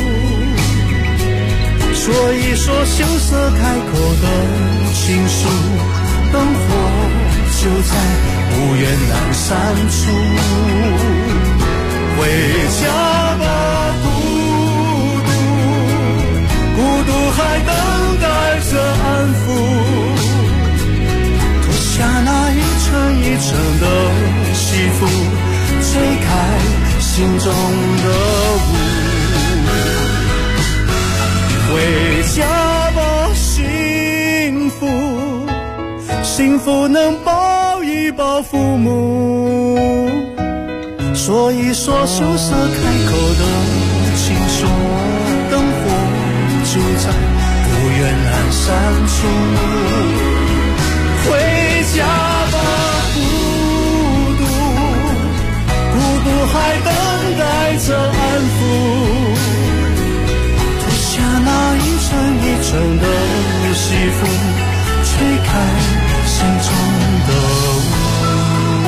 说一说羞涩开口的情书，灯火就在不远南山处。回家吧，孤独，孤独还等待着安抚， 心中的雾。回家吧，幸福，幸福能抱一抱父母，说一说羞涩开口的情书，灯火就在不远阑珊处。回家吧，孤独，孤独还等待着安抚，脱下那一层一层的西服，吹开心中的雾。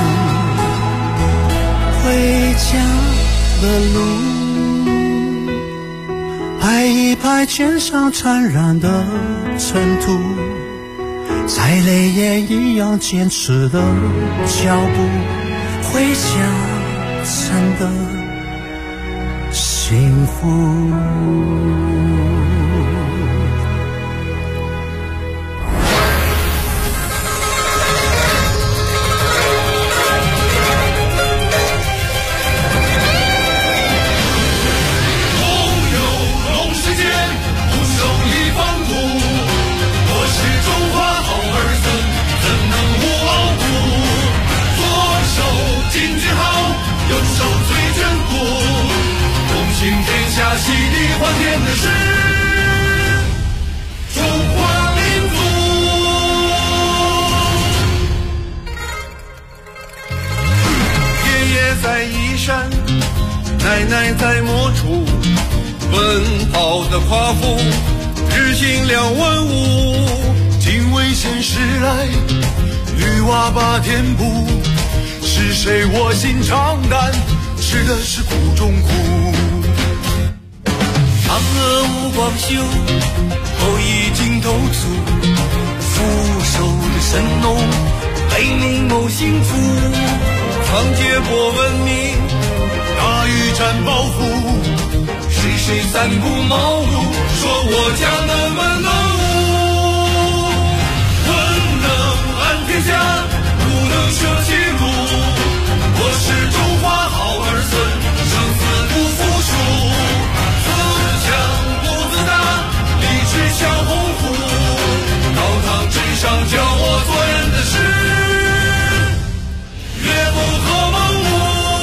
回家的路，拍一拍肩上缠染的尘土，再累也一样坚持的脚步，回家真的幸福。 洗涤换天的是中华民族。爷爷在衣衫，奶奶在磨锄，奔跑的夸父，日行2万5。敬畏现实来，女娲把天补。是谁卧薪尝胆，吃的是苦中苦。嫦娥无光秀，后羿镜头足，俯首的神农，为民谋幸福。创杰国文明，大禹战抱负，是谁三顾茅庐，说我家能文能武。文能安天下，武能舍其路。我是中华好儿孙，生死不服输。小鸿鹄，高堂之上教我做人的事，绝不可蒙误。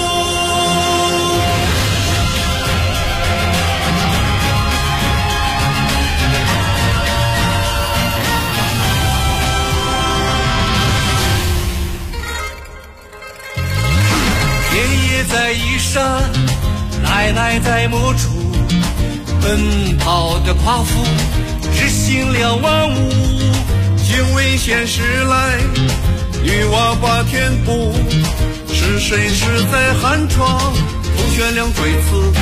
爷爷在衣衫，奶奶在磨锄，奔跑的夸父，日行2万5。敬畏现实来，女娲把天补。是谁是在寒窗，头悬梁锥刺股。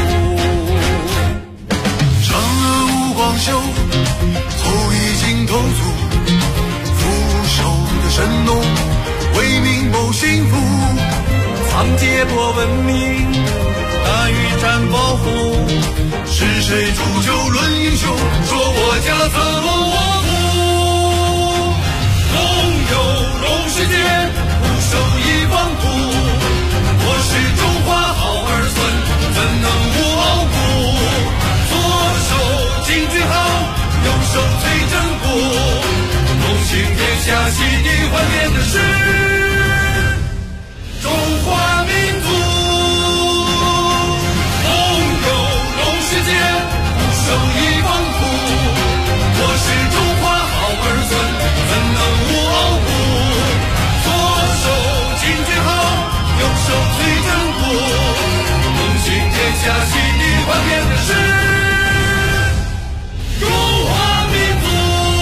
嫦娥无光秀，后羿镜头足，俯首的神农，为民谋幸福。苍杰国文明，大禹战抱负。是谁煮酒论英雄，说我家曾龙卧虎。龙有龙世界，虎守一方土。我是中华好儿孙，怎能无傲骨？左手金句号，右手崔真骨。龙行天下，洗涤换天的是中华民族。守一方土，我是中华好儿孙，怎能无傲骨？左手金句号，右手崔真骨。龙行天下，洗涤换天的是中华民族。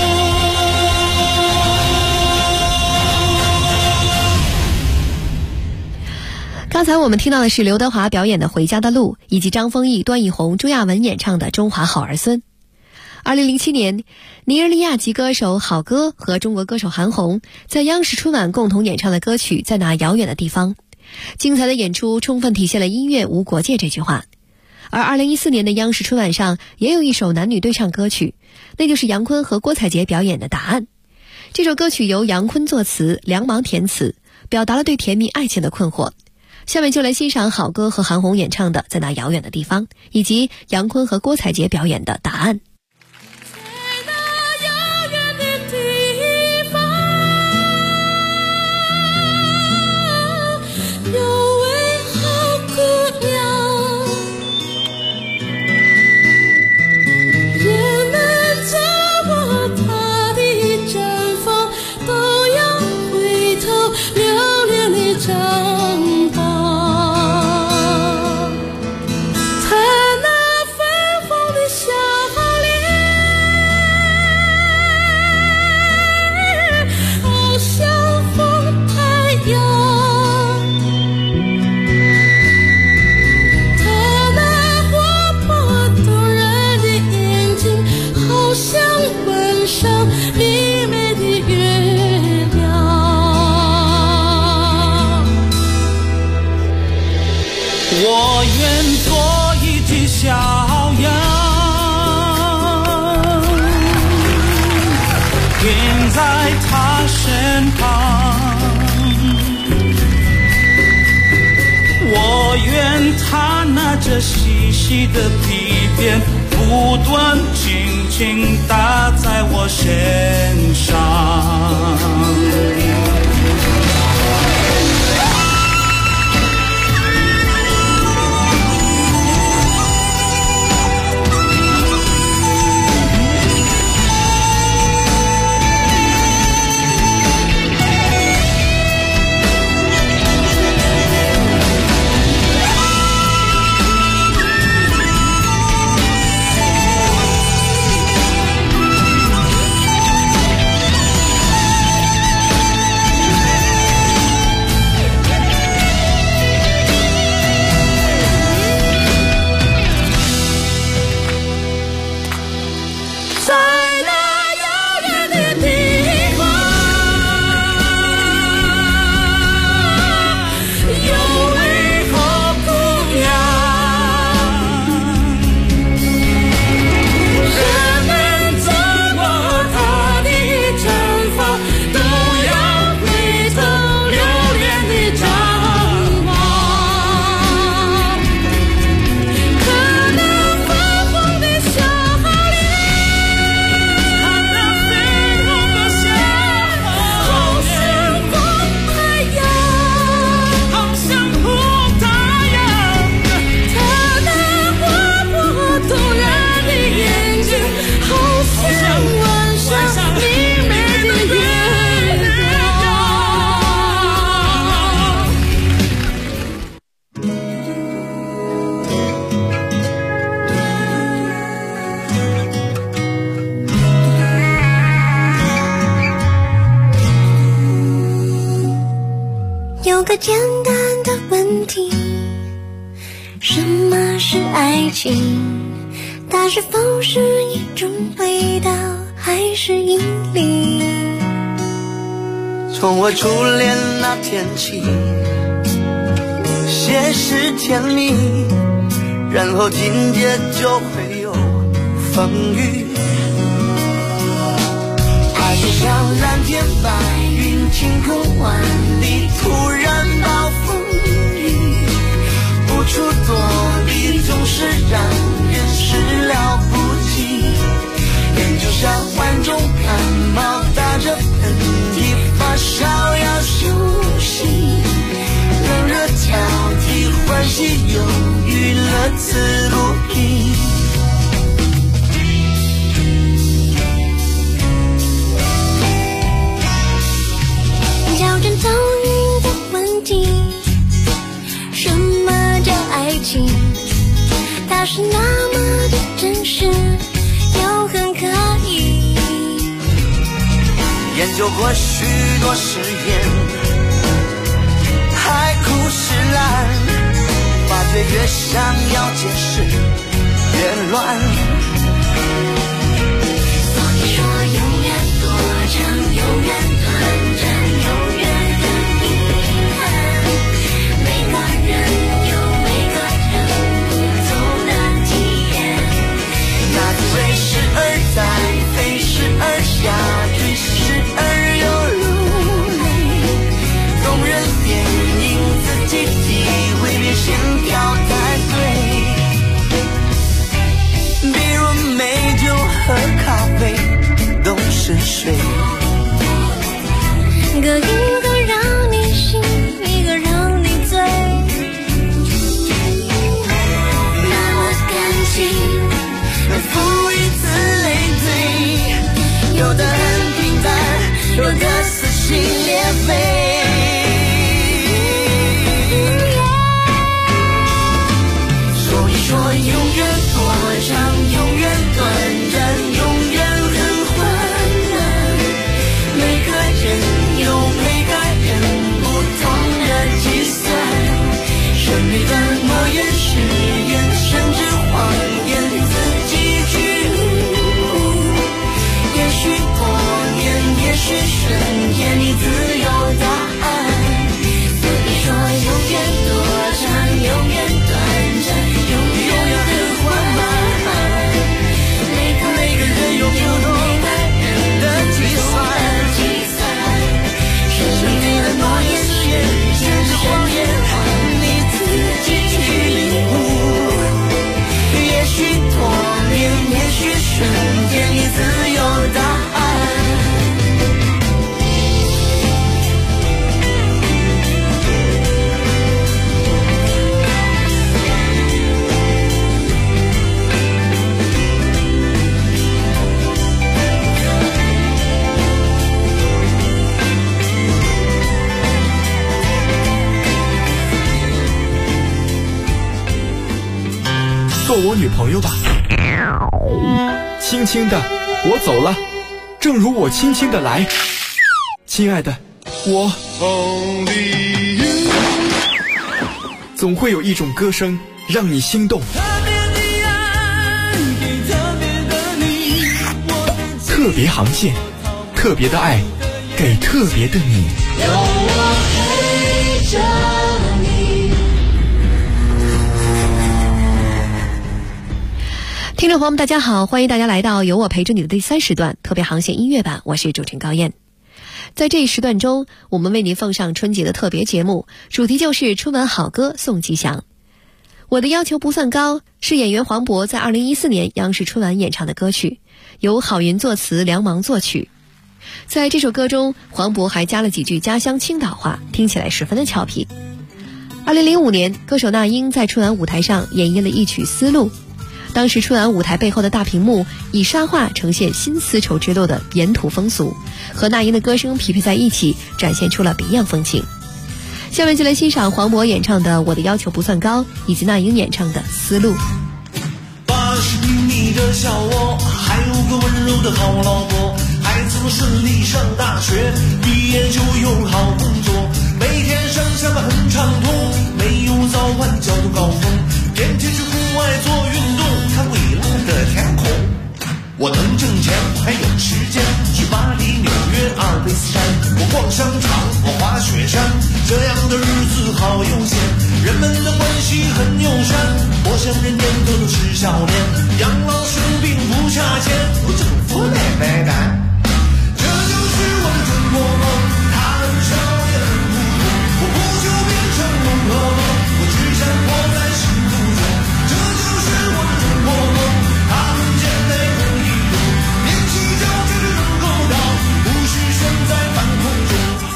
刚才我们听到的是刘德华表演的《回家的路》，以及张丰毅、段奕宏、朱亚文演唱的《中华好儿孙》。2007年，尼日利亚籍歌手郝歌和中国歌手韩红在央视春晚共同演唱的歌曲《在那遥远的地方》，精彩的演出充分体现了音乐无国界这句话。而2014年的央视春晚上也有一首男女对唱歌曲，那就是杨坤和郭采洁表演的《答案》。这首歌曲由杨坤作词，梁芒填词，表达了对甜蜜爱情的困惑。 下面就来欣赏好歌和韩红演唱的《在那遥远的地方》，以及杨坤和郭采洁表演的《答案》。 我愿做一只小羊，跟在他身旁。我愿他拿着细细的皮鞭，不断轻轻打在我身上。 有个简单的问题，什么是爱情？它是否是一种味道，还是引力？ 从我初恋那天起，先是甜蜜，然后紧接就会有风雨。爱就像蓝天白云，晴空万里，突然暴风雨，无处躲避，总是让人始料不及。人就像患重感冒，打着喷嚏，发烧要休息，冷热交替，欢喜忧郁，乐此不疲。 较真遭遇的问题，什么叫爱情？它是那么的真实，又很可疑。 研究过许多实验，海枯石烂，发觉越想要解释越乱。 所以说永远多长，永远短暂，永远的遗憾。每个人有每个人不同的体验。 那滋味时而在，飞时而下，追时而又流泪。动人电影自己体心跳才对。比如美酒和咖啡都是水， 一个让你醒，一个让你醉，那么感情能赋予此类推，有的很平淡，有的撕心裂肺。说一说永远多长，永远短暂，永远很缓慢。每个人有每个人不同的计算，神秘的诺言、誓言，甚至谎言，自己去悟。也许多年，也许瞬间，你自有答案。所以说，永远多长，永远短暂，永远很缓慢。每个人有不同的计算。神秘的诺言、誓言，甚至谎言，你自己去领悟。也许多年，也许瞬间，你自有答案。 做我女朋友吧。轻轻的，我走了，正如我轻轻的来。亲爱的，我总会有一种歌声让你心动。特别航线，特别的爱，给特别的你。 有我陪着你。 听众朋友们大家好，欢迎大家来到有我陪着你的第3时段特别航线音乐版，我是主持人高燕。在这一时段中，我们为您奉上春节的特别节目，主题就是春晚好歌送吉祥。我的要求不算高是演员黄渤在2014年央视春晚演唱的歌曲，由郝云作词，梁芒作曲。在这首歌中，黄渤还加了几句家乡青岛话，听起来十分的俏皮。2005年，歌手那英在春晚舞台上演绎了一曲《丝路》。当时春晚舞台背后的大屏幕以沙画呈现新丝绸之路的沿途风俗，和那英的歌声匹配在一起，展现出了别样风情。下面就来欣赏黄渤演唱的《我的要求不算高》，以及那英演唱的《丝路》。 80平米的小窝，还有个温柔的好老婆，孩子们顺利上大学，毕业就有好工作，每天上下班很畅通，没有早晚交通高峰，天天去户外做运动，看蔚蓝的天空。我能挣钱，还有时间去巴黎、纽约、阿尔卑斯山，我逛商场，我滑雪山，这样的日子好悠闲，人们的关系很友善，我想人年头都是笑脸，养老生病不差钱，有政府来买单。这就是我的中国梦，它很小也很普通，我不求变成龙和凤，我只想活在幸福中。这就是我的中国梦，它很简单也很易懂，踮起脚尖就能够到，不是悬在半空中。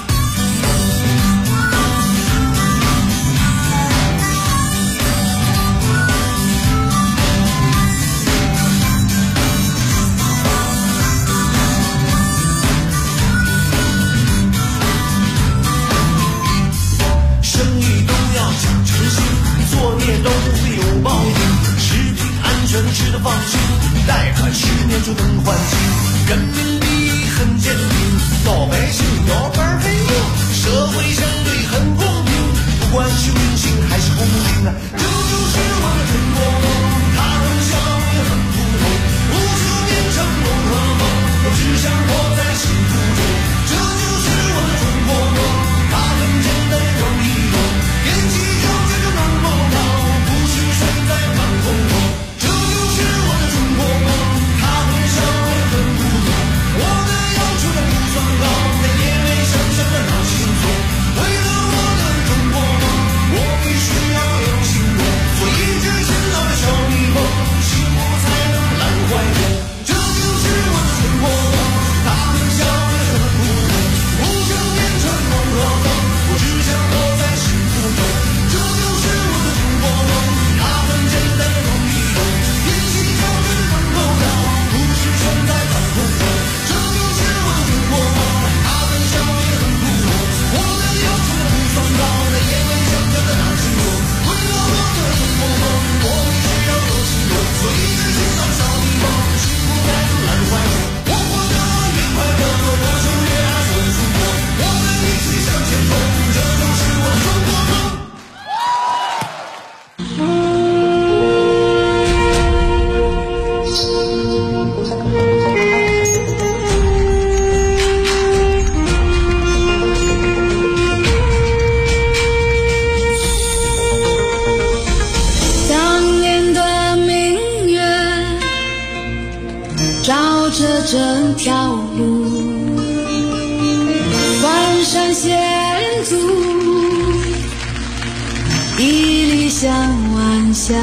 作孽都会有报应，食品安全吃得放心，贷款10年就能还清，人民币很坚定，老百姓腰板很硬，社会相对很公平，不管是明星还是红领啊，这就是我的中国梦，它很小也很普通，不求变成龙和凤，我只想活在幸福中。这就是我的中国梦，它很简单也容易懂，踮起脚尖就能够到，不是悬在半空中。这就是我的中国梦，它很小也很普通，我的要求也不算高，但也没想象的乡晚霞，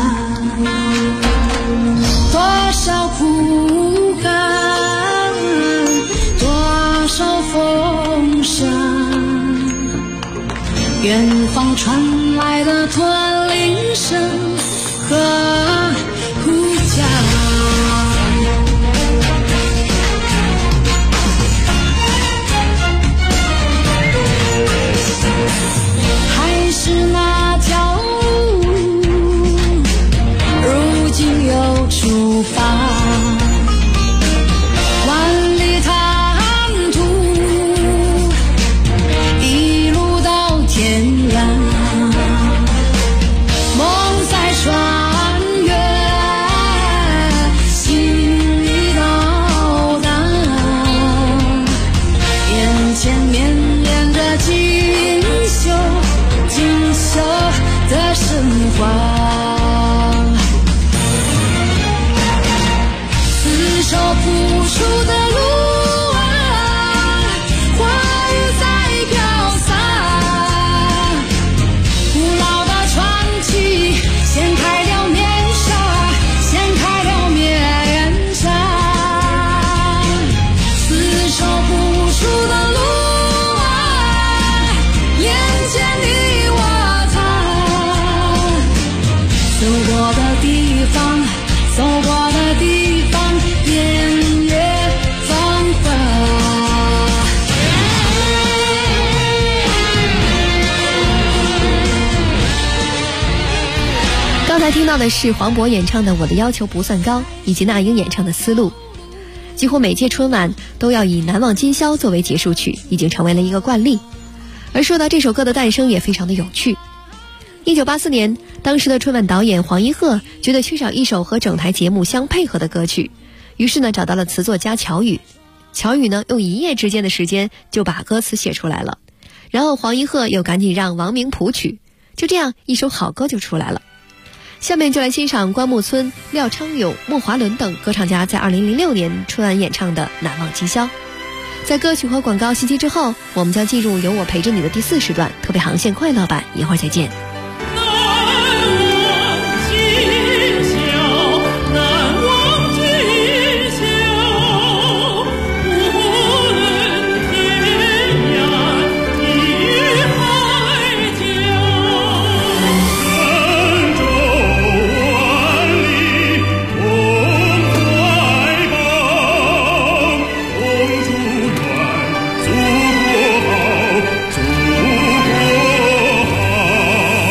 多少苦寒，多少风沙，远方传来的驼铃声和呼叫。还是那条路，如今又出发，万里坦途，一路到天涯，梦在穿越，心已到达，眼前绵延着锦绣的神话，厮守朴树的路啊，花语在飘洒，古老的传奇掀开了面纱，掀开了面纱，厮守朴树的路啊，眼前的走过的地方，走过的地方，年月芳华。 刚才听到的是黄渤演唱的《我的要求不算高》，以及那英演唱的《丝路》。几乎每届春晚都要以《难忘今宵》作为结束曲，已经成为了一个惯例。而说到这首歌的诞生也非常的有趣。1984年，当时的春晚导演黄一鹤觉得缺少一首和整台节目相配合的歌曲，于是呢找到了词作家乔羽。乔羽呢用一夜之间的时间就把歌词写出来了，然后黄一鹤又赶紧让王明谱曲，就这样一首好歌就出来了。下面就来欣赏关牧村、廖昌永、莫华伦等歌唱家在2006年春晚演唱的《难忘今宵》。在歌曲和广告信息之后，我们将进入有我陪着你的第4时段特别航线快乐版，一会儿再见。 祖国好，祖国好。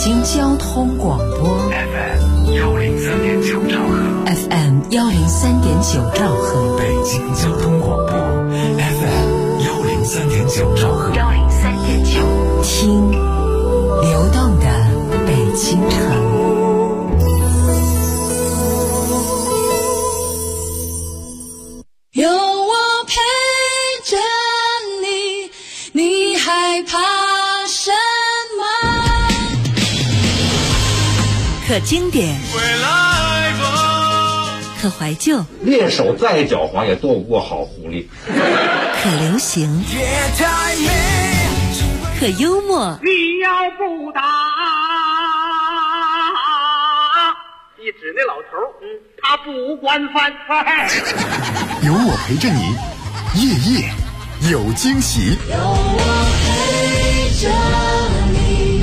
京交通广播 FM 103.9兆赫 FM 103.9兆赫， 北京交通广播 FM 103.9兆赫 103.9， 听流动的北京城。 有我陪着你，你害怕什么？ 可经典，可怀旧， 猎手再狡猾也斗不过好狐狸。 可流行，可幽默。 你要不打，你指那老头，他不惯犯。 有我陪着你，夜夜有惊喜。 有我陪着你。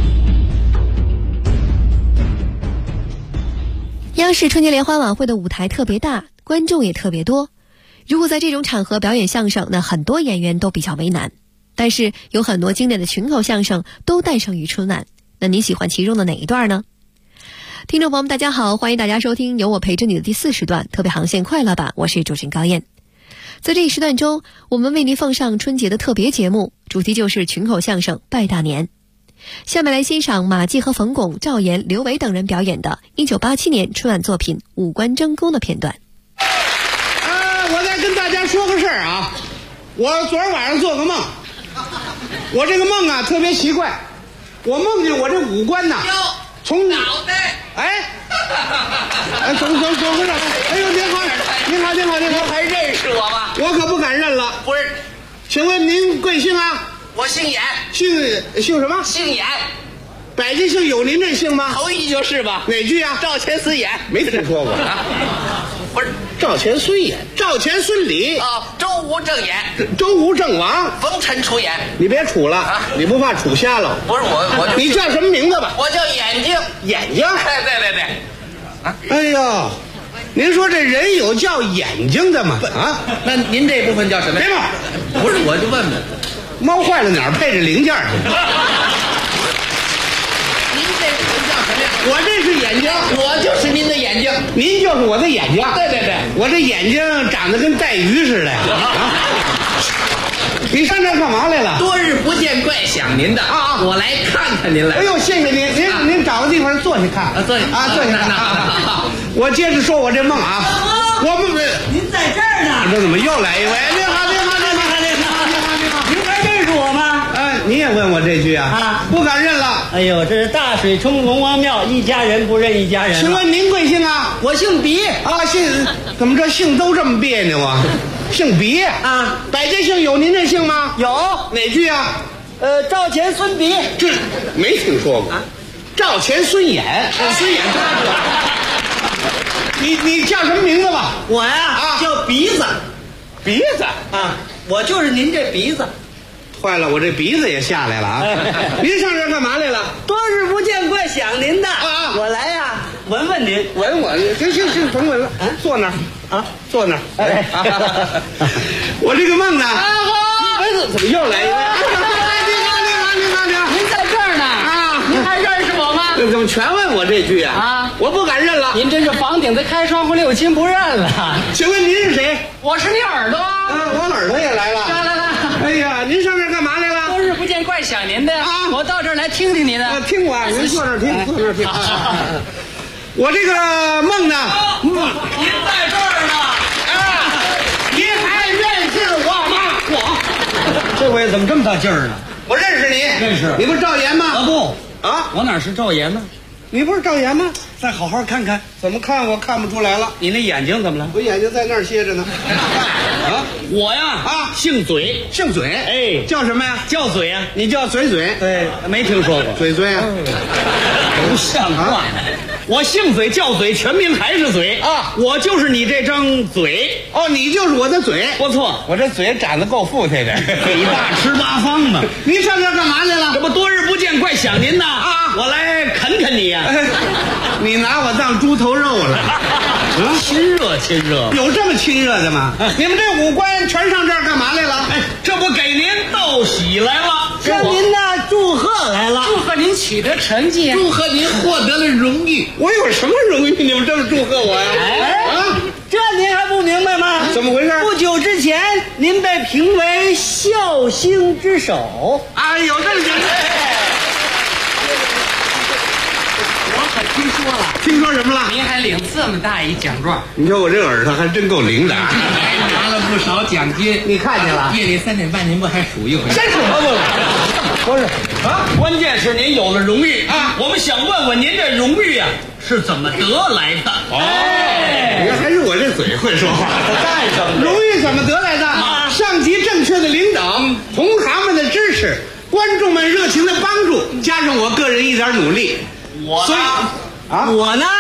央视春节联欢晚会的舞台特别大，观众也特别多。如果在这种场合表演相声，那很多演员都比较为难。但是有很多经典的群口相声都诞生于春晚，那你喜欢其中的哪一段呢？听众朋友们大家好，欢迎大家收听由我陪着你的第40段特别航线快乐版，我是主持人高燕。在这一时段中，我们为您奉上春节的特别节目，主题就是群口相声拜大年。下面来欣赏马季和冯巩、赵岩、刘维等人表演的1987年春晚作品《五官争功》的片段。 我再跟大家说个事儿啊，我昨儿晚上做个梦，我这个梦啊特别奇怪，我梦见我这五官呐，从脑袋，走个哪？哎呦，您好， 还认识我吗？ 我可不敢认了。 不是， 请问您贵姓啊？ 我姓严。 姓什么？ 姓严。 百家姓有您这姓吗？ 头一就是吧。 哪句啊？ 赵钱孙严。 没听说过啊。 不是， 赵钱孙严，赵钱孙李啊，周吴郑严， 周吴郑王， 冯陈楚严。 你别杵了啊！你不怕杵瞎了？ 不是我就你叫什么名字吧？ 我叫眼睛。 眼睛？ 对。 哎呦，您说这人有叫眼睛的吗？啊？ 那您这部分叫什么？ 别闹！ 不是，我就问问， 猫坏了哪儿配着零件去？ 您这部分叫什么呀？ 我这是眼睛， 我就是您的眼睛， 您就是我的眼睛。 对， 我这眼睛长得跟带鱼似的啊！你上这干嘛来了？ 多日不见，怪想您的啊！我来看看您来。 哎呦，谢谢您，您找个地方坐下看。 坐下看。我接着说我这梦啊，我不， 您在这儿呢。 这怎么又来一位？您好。 您还认识我吗？ 你也问我这句啊？不敢认了。 哎呦，这是大水冲龙王庙，一家人不认一家人。 请问您贵姓啊？ 我姓鼻啊，怎么这姓都这么别扭啊？姓鼻啊？ 百家姓有您这姓吗？ 有。 哪句啊？ 赵钱孙鼻。 这没听说过。赵钱孙眼，孙眼他你叫什么名字吧？ 我呀，叫鼻子。 鼻子啊，我就是您这鼻子。 坏了，我这鼻子也下来了啊！您上这干嘛来了？ 多日不见，怪想您的啊！ 我来呀，闻闻您， 闻我，行，甭闻了，坐那儿啊，坐那儿。我这个梦呢？怎么又来一位？ 您在这儿呢啊？您还认识我吗？ 怎么全问我这句啊？我不敢认了。 您真是房顶子开窗户六亲不认了。 请问您是谁？ 我是你耳朵啊！ 我耳朵也来了。 来。 哎呀，您上这干嘛来了？ 多日不见，怪想您的啊！我到这儿来听听您的。 听我，您坐这儿听。我这个梦呢？ 您在这儿呢啊！您还认识我吗？我这回怎么这么大劲儿呢？ 我认识你， 认识。 你不是赵岩吗？ 不啊，我哪是赵岩呢？ 你不是赵岩吗？ 再好好看看。 怎么看我看不出来了？ 你那眼睛怎么了？ 我眼睛在那儿歇着呢。 啊，我呀姓嘴， 姓嘴。 哎， 叫什么呀？ 叫嘴呀。 你叫嘴。 对，没听说过。 嘴啊， 不像话。我姓嘴，叫嘴，全名还是嘴啊！我就是你这张嘴。 哦，你就是我的嘴。 不错， 我这嘴长得够富态的， 嘴大吃八方嘛。 您上这干嘛来了？ 这不多日不见，怪想您呐啊！我来啃啃你呀。 你拿我当猪头肉了？ 亲热， 有这么亲热的吗？你们这五官全上这儿干嘛来了？ 这不给您道喜来了， 跟您呢祝贺来了， 祝贺您起取得成绩啊！ 祝贺您获得了荣誉。 我有什么荣誉？你们这么祝贺我呀？ 这您还不明白吗？ 怎么回事？ 不久之前，您被评为孝星之首。 啊，有这个奖励。 我可听说了。 听说什么了？ 您还领这么大一奖状。 你说我这耳朵还真够灵的啊！ 拿了不少奖金， 你看见了？ 夜里3点半您不还数一回？ 真是不是啊！ 关键是您有了荣誉啊！我们想问问您这荣誉啊是怎么得来的？ 你看还是我这嘴会说话。 干什么？ 荣誉怎么得来的？上级正确的领导，同行们的支持，观众们热情的帮助，加上我个人一点努力，所以我呢？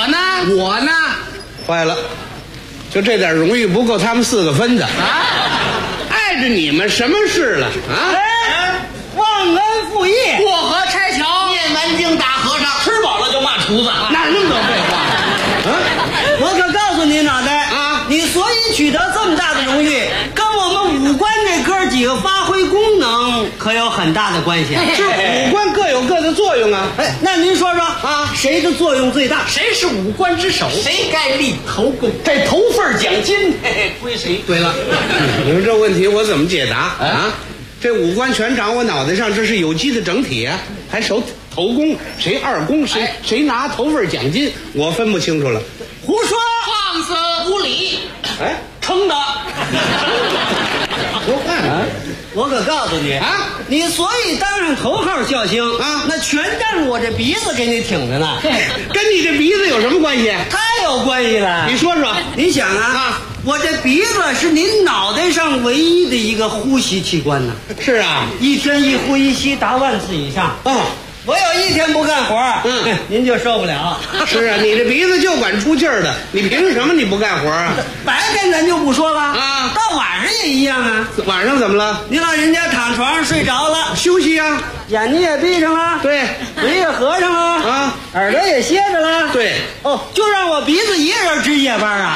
坏了，就这点荣誉不够他们4个分的啊！碍着你们什么事了啊？ 忘恩负义， 过河拆桥， 念完经打和尚， 吃饱了就骂厨子， 哪那么多废话？ 我可告诉你，脑袋啊，你所以取得这么大的荣誉，跟我们五官这哥几个发挥功能可有很大的关系。 是五官各有各的作用啊。 那您说说啊，谁的作用最大？ 谁是五官之首？ 谁该立头功？ 这头份奖金归谁？ 对了， 你说这问题我怎么解答啊？这五官全长我脑袋上，这是有机的整体啊，还守头功，谁二功，谁拿头份奖金，我分不清楚了。 胡说， 放肆无礼！ 撑的。 我可告诉你啊，你所以当上头号孝星啊，那全仗我这鼻子给你挺着呢。 跟你这鼻子有什么关系？ 太有关系了。 你说说， 你想啊，我这鼻子是您脑袋上唯一的一个呼吸器官呢。 是啊， 一天一呼一吸达万次以上。我有一天不干活，您就受不了。 是啊，你这鼻子就管出气儿的，你凭什么你不干活啊？ 白天咱就不说了啊，到晚上也一样啊。 晚上怎么了？ 你老人家躺床上睡着了， 休息啊， 眼睛也闭上了， 对， 嘴也合上了啊，耳朵也歇着了， 对。 就让我鼻子一个人值夜班啊。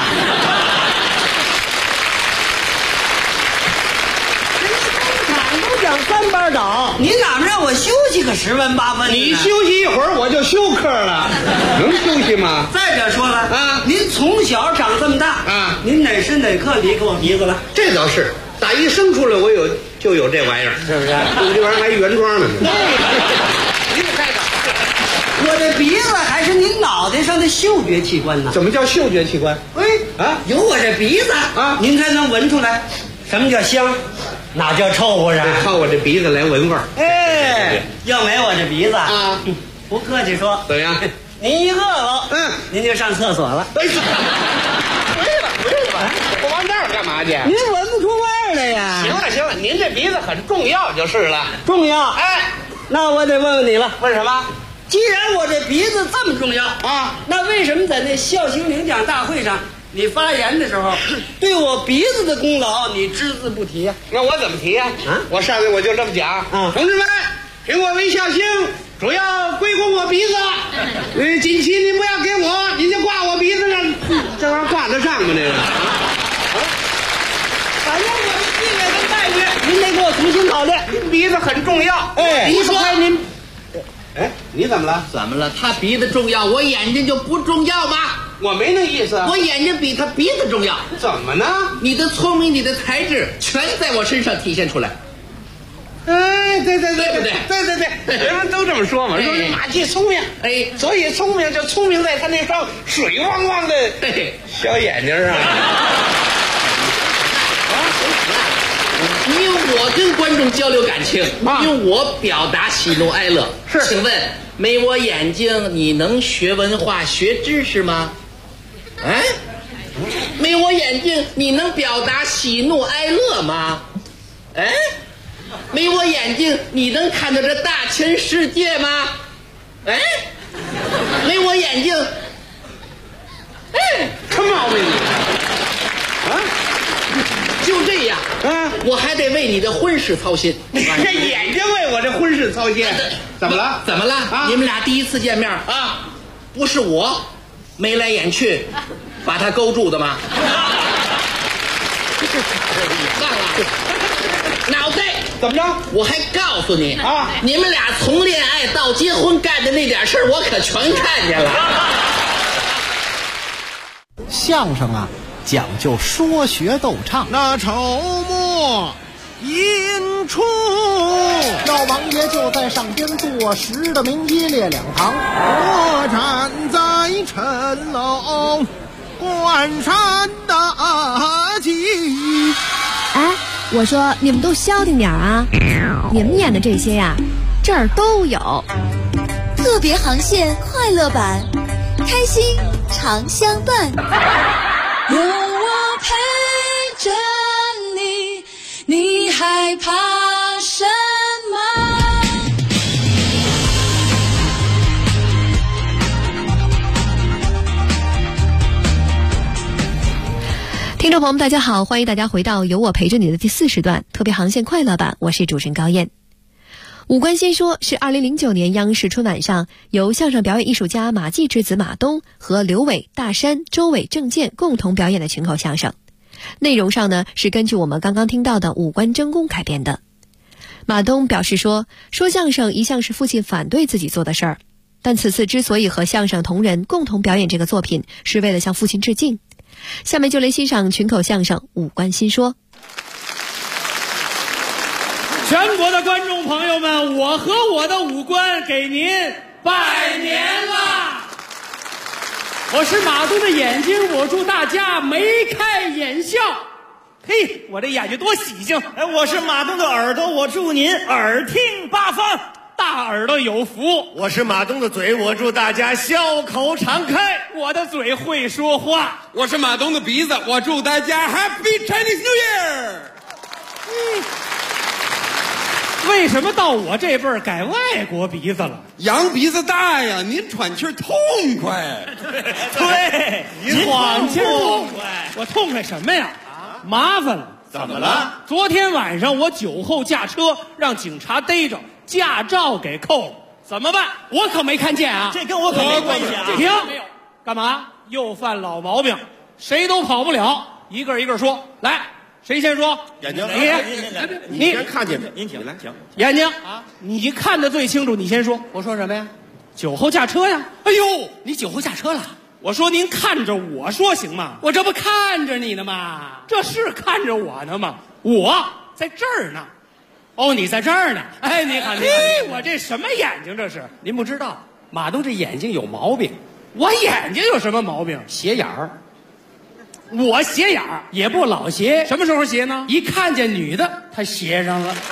讲3班倒，你哪能让我休息个10分8分？ 你休息一会儿我就休克了，能休息吗？ 再者说了啊，您从小长这么大啊，您哪时哪刻离开我鼻子了？ 这倒是，打一生出来我就有这玩意儿，是不是？这玩意儿还原装呢。 您看看，我这鼻子还是您脑袋上的嗅觉器官呢。 怎么叫嗅觉器官？ 有我这鼻子啊，您才能闻出来什么叫香。哪叫臭乎啊？ 靠我这鼻子来闻味儿。 要没我这鼻子啊，不客气说， 怎么样？ 您一饿了，您就上厕所了。 回去吧，我往这儿干嘛去？ 您闻不出味儿来呀？ 行了，您这鼻子很重要就是了。 重要？那我得问问你了。 问什么？ 既然我这鼻子这么重要啊，那为什么在那孝星领奖大会上？你发言的时候，对我鼻子的功劳你只字不提呀？ 那我怎么提呀？我上去我就这么讲同志们，评我为孝星，主要归功我鼻子。锦旗您不要给我，您就挂我鼻子上，这玩意儿挂得上吗？这个？ 反正我的地位跟待遇，您得给我重新考虑。 鼻子很重要。 你说您，你怎么了？ 怎么了？他鼻子重要，我眼睛就不重要吗？ 我没那意思， 我眼睛比他鼻子重要。 怎么呢？ 你的聪明，你的才智，全在我身上体现出来。 对不对？ 对， 人们都这么说嘛，说是马季聪明，所以聪明就聪明在他那双水汪汪的小眼睛上。 因为我跟观众交流感情，因为我表达喜怒哀乐。请问没我眼睛，你能学文化、学知识吗？没我眼睛，你能表达喜怒哀乐吗？没我眼睛，你能看到这大千世界吗？没我眼睛， 什么毛病你？ 就这样我还得为你的婚事操心。 这眼睛为我这婚事操心，怎么了？ 怎么了？你们俩第一次见面不是我眉来眼去把他勾住的吗？忘了，脑袋怎么着？ 我还告诉你啊， 你们俩从恋爱到结婚干的那点事儿，我可全看见了。 相声啊，讲究说学逗唱。 那筹末引出， 老王爷就在上边坐实的名一列两旁， 我站在城楼关山大吉。 哎，我说你们都消停点啊！你们演的这些呀，这儿都有。 特别航线快乐版，开心常相伴。 有我陪着你，你害怕什么？ 听众朋友们，大家好，欢迎大家回到有我陪着你的第4时段特别航线快乐版，我是主持人高燕。五官新说是2009年央视春晚上由相声表演艺术家马季之子马东和刘伟、大山、周伟、郑健共同表演的群口相声。内容上呢是根据我们刚刚听到的五官真功改编的。马东表示说相声一向是父亲反对自己做的事儿，但此次之所以和相声同仁共同表演这个作品，是为了向父亲致敬。下面就来欣赏群口相声《五官新说》。 全国的观众朋友们，我和我的五官给您拜年啦！我是马东的眼睛，我祝大家眉开眼笑。嘿，我这眼睛多喜庆！ 哎，我是马东的耳朵，我祝您耳听八方， 大耳朵有福。 我是马东的嘴，我祝大家笑口常开， 我的嘴会说话。 我是马东的鼻子，我祝大家 Happy Chinese New Year。 为什么到我这辈儿改外国鼻子了？ 羊鼻子大呀，您喘气痛快。 对，您喘气痛快。我痛快什么呀？麻烦了。 怎么了？ 昨天晚上我酒后驾车，让警察逮着，驾照给扣了，怎么办？我可没看见啊！ 这跟我可没关系啊！ 停！干嘛？又犯老毛病，谁都跑不了。一个一个说，来。谁先说？ 眼睛， 你先看见您请来，请眼睛啊！你看得最清楚，你先说。 我说什么呀？ 酒后驾车呀！ 哎呦，你酒后驾车了？ 我说您看着我说行吗？ 我这不看着你呢吗？ 这是看着我呢吗？我在这儿呢。 哦，你在这儿呢？哎，你看， 我这什么眼睛这是？ 您不知道，马东这眼睛有毛病。 我眼睛有什么毛病？ 斜眼儿。 我斜眼儿也不老斜， 什么时候斜呢？ 一看见女的，他斜上了。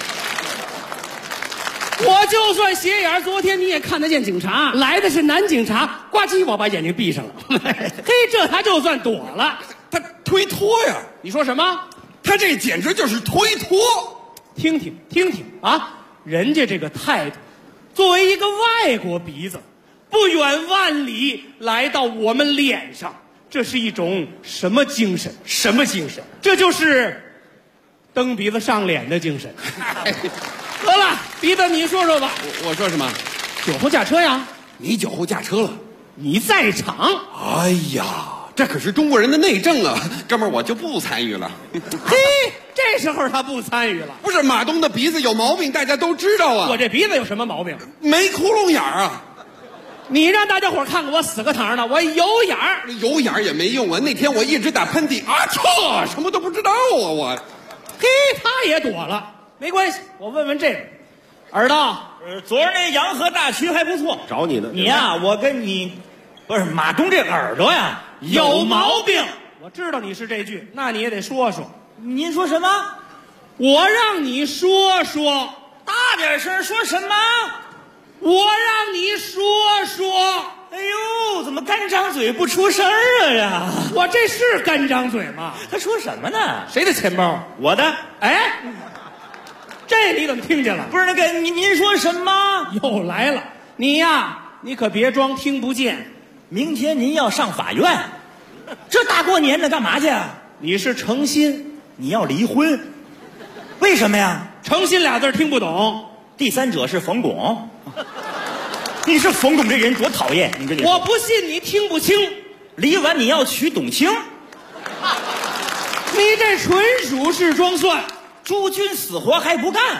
我就算斜眼儿，昨天你也看得见警察，来的是男警察，呱唧我把眼睛闭上了。嘿，这他就算躲了。 他推脱呀！ 你说什么？ 他这简直就是推脱。 听听啊，人家这个态度，作为一个外国鼻子，不远万里来到我们脸上。这是一种什么精神？ 什么精神？ 这就是蹬鼻子上脸的精神。得了，鼻子你说说吧。 我说什么？ 酒后驾车呀？ 你酒后驾车了？ 你在场？ 哎呀，这可是中国人的内政啊，哥们儿，我就不参与了。 嘿，这时候他不参与了。 不是马东的鼻子有毛病，大家都知道啊。 我这鼻子有什么毛病？ 没窟窿眼儿啊。 你让大家伙看看我死个堂呢，我有眼儿， 有眼儿也没用啊！那天我一直打喷嚏啊，什么都不知道啊！我， 嘿，他也躲了，没关系，我问问这个耳朵， 昨儿那洋河大曲还不错， 找你呢。 你呀，我跟你不是马东这耳朵呀有毛病。 我知道你是这句，那你也得说说。 您说什么？ 我让你说说， 大点声，说什么？ 我让你说说。 哎呦，怎么干张嘴不出声儿呀？ 我这是干张嘴吗？ 他说什么呢？ 谁的钱包？ 我的。 哎，这你怎么听见了？ 不是那个您说什么？ 又来了，你呀，你可别装听不见。 明天您要上法院，这大过年的干嘛去？ 你是诚心， 你要离婚，为什么呀？ 诚心俩字听不懂。 第三者是冯巩，你是冯巩这人多讨厌！你跟你说， 我不信你听不清。 离完你要娶董卿， 你这纯属是装蒜， 诸君死活还不干，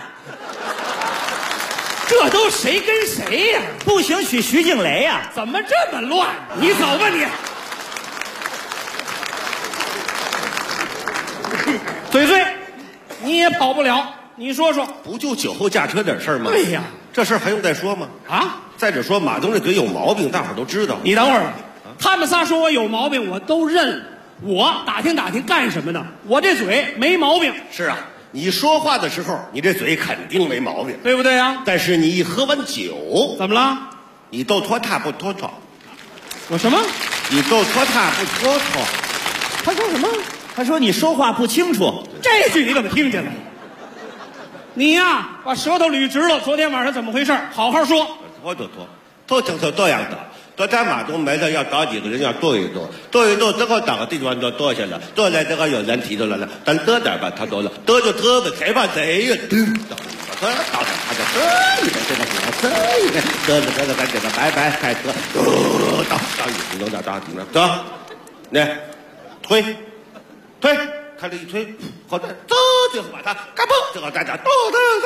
这都谁跟谁呀？ 不行，娶徐静蕾呀？ 怎么这么乱？你走吧你。嘴嘴，你也跑不了。你说说， 不就酒后驾车点事儿吗？ 对呀， 这事儿还用再说吗？ 啊！ 再者说，马东这嘴有毛病，大伙儿都知道。 你等会儿，他们仨说我有毛病，我都认。我打听打听干什么呢？我这嘴没毛病。 是啊，你说话的时候，你这嘴肯定没毛病， 对不对啊？ 但是你一喝完酒， 怎么了？ 你都拖沓不拖沓？ 我什么？ 你都拖沓不拖沓？ 他说什么？ 他说你说话不清楚。 这句你怎么听见了？你呀，把舌头捋直了。昨天晚上怎么回事？好好说。 都成成这样的。昨天马东没了，要找几个人要对一对，对一对之后找个地方就坐下了，坐来这个有人提出来了，咱得点吧，他说了，得就得吧，谁怕谁呀？到点他就得一个，这个得一个，得赶紧的，拜开车，到一有点大停了，走，那推，开了一推，好的，走，最后把他嘎嘣，最后大家咚。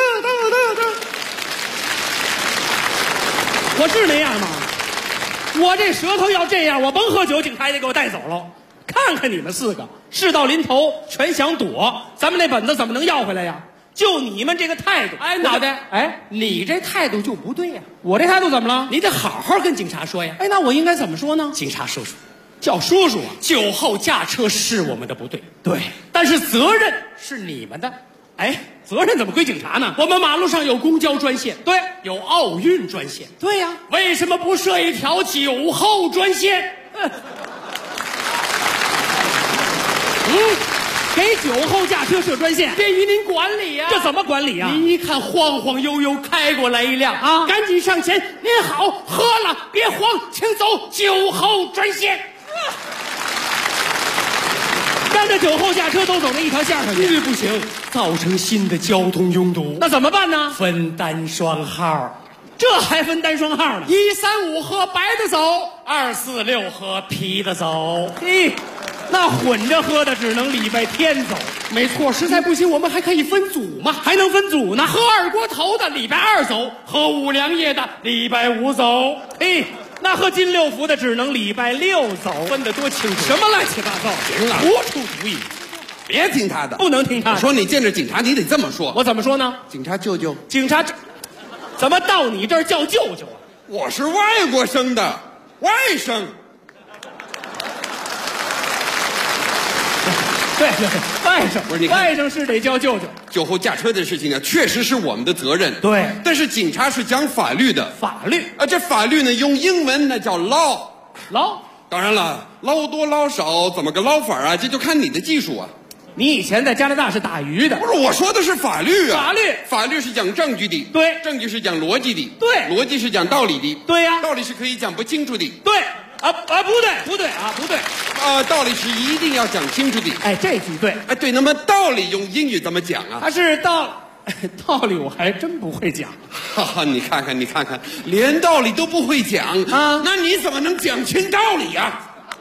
我是那样吗？我这舌头要这样，我甭喝酒，警察也得给我带走了。看看你们四个，事到临头全想躲，咱们那本子怎么能要回来呀？就你们这个态度，哎，脑袋，哎，你这态度就不对呀。我这态度怎么了？你得好好跟警察说呀。哎，那我应该怎么说呢？警察叔叔，叫叔叔啊！酒后驾车是我们的不对，对，但是责任是你们的。哎，责任怎么归警察呢？我们马路上有公交专线，对，有奥运专线，对呀，为什么不设一条酒后专线？给酒后驾车设专线，便于您管理呀。这怎么管理呀？您一看晃晃悠悠开过来一辆啊，赶紧上前，您好，喝了别慌，请走酒后专线。让这酒后驾车都走那一条线上去，不行，造成新的交通拥堵。那怎么办呢？分单双号，这还分单双号呢？135喝白的走，246喝啤的走。嘿，那混着喝的只能礼拜天走。没错，实在不行我们还可以分组嘛，还能分组呢。喝二锅头的礼拜2走，喝五粮液的礼拜5走。嘿。那喝金六福的只能礼拜6走，分得多清楚！什么乱七八糟！行了，胡出主意， 别听他的， 不能听他的。 我说你见着警察，你得这么说。 我怎么说呢？ 警察舅舅， 警察，怎么到你这儿叫舅舅啊？ 我是外国生的，外甥。 对，外甥不是你，外甥是得叫舅舅。 酒后驾车的事情呢，确实是我们的责任。 对， 但是警察是讲法律的， 法律啊，这法律呢用英文那叫 law。当然了，捞多捞少怎么个捞法啊？这就看你的技术啊。 你以前在加拿大是打鱼的， 不是我说的是法律啊。 法律是讲证据的， 对， 证据是讲逻辑的， 对， 逻辑是讲道理的， 对呀， 道理是可以讲不清楚的， 对。不对啊，不对， 道理是一定要讲清楚的。 哎，这句对， 哎对，那么道理用英语怎么讲啊？ 它是道理我还真不会讲。 哈哈，你看看，连道理都不会讲啊，那你怎么能讲清道理呀？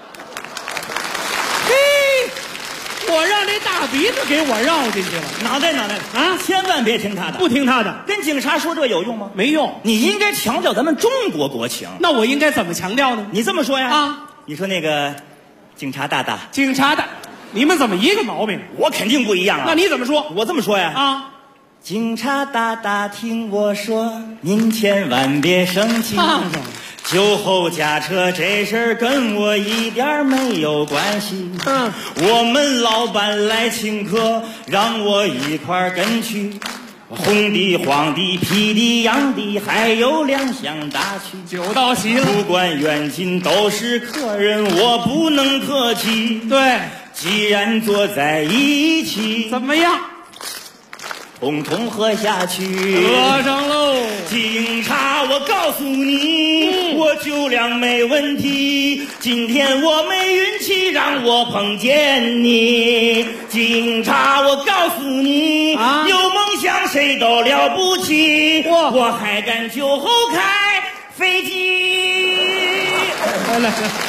嘿，我让这大鼻子给我绕进去了。 脑袋啊，千万别听他的， 不听他的。 跟警察说这有用吗？ 没用。 你应该强调咱们中国国情。 那我应该怎么强调呢？ 你这么说呀？ 啊， 你说那个警察大大， 你们怎么一个毛病？ 我肯定不一样啊。 那你怎么说？ 我这么说呀。 啊， 警察大大听我说，您千万别生气。 唱上。 酒后驾车这事儿跟我一点没有关系。我们老板来请客，让我一块儿跟去。红的、黄的、啤的、洋的，还有2项大曲。 酒到齐了， 不管远近都是客人，我不能客气。 对， 既然坐在一起， 怎么样？ 统统喝下去， 喝上喽！ 警察，我告诉你，我酒量没问题。今天我没运气，让我碰见你。警察，我告诉你，有梦想谁都了不起。我还敢酒后开飞机。 来，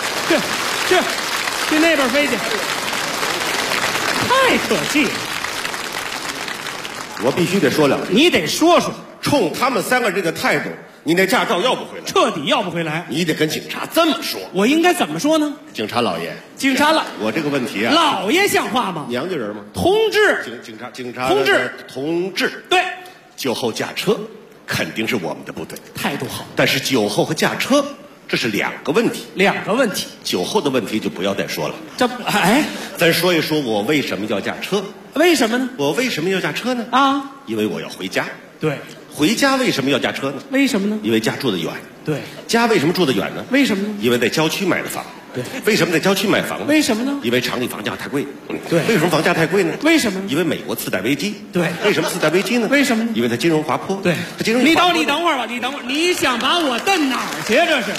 去那边飞去，太可气了。 我必须得说两句。 你得说说， 冲他们3个这个态度，你那驾照要不回来， 彻底要不回来。 你得跟警察这么说。 我应该怎么说呢？ 警察老爷， 警察老， 我这个问题啊， 老爷像话吗？ 娘家人吗？ 同志， 警察，同志， 对， 酒后驾车肯定是我们的不对， 态度好。 但是酒后和驾车这是2个问题，酒后的问题就不要再说了。咱说一说我为什么要驾车？ 为什么呢？ 我为什么要驾车呢？因为我要回家。 对， 回家为什么要驾车呢？ 为什么呢？ 因为家住得远。 对， 家为什么住得远呢？ 为什么呢？ 因为在郊区买的房。 对， 为什么在郊区买房呢？ 为什么呢？ 因为城里房价太贵。 对， 为什么房价太贵呢？ 为什么呢？ 因为美国次贷危机。 对， 为什么次贷危机呢？ 为什么呢？ 因为它金融滑坡。 对， 它金融。 你等会儿吧，你想把我蹬哪儿去？这是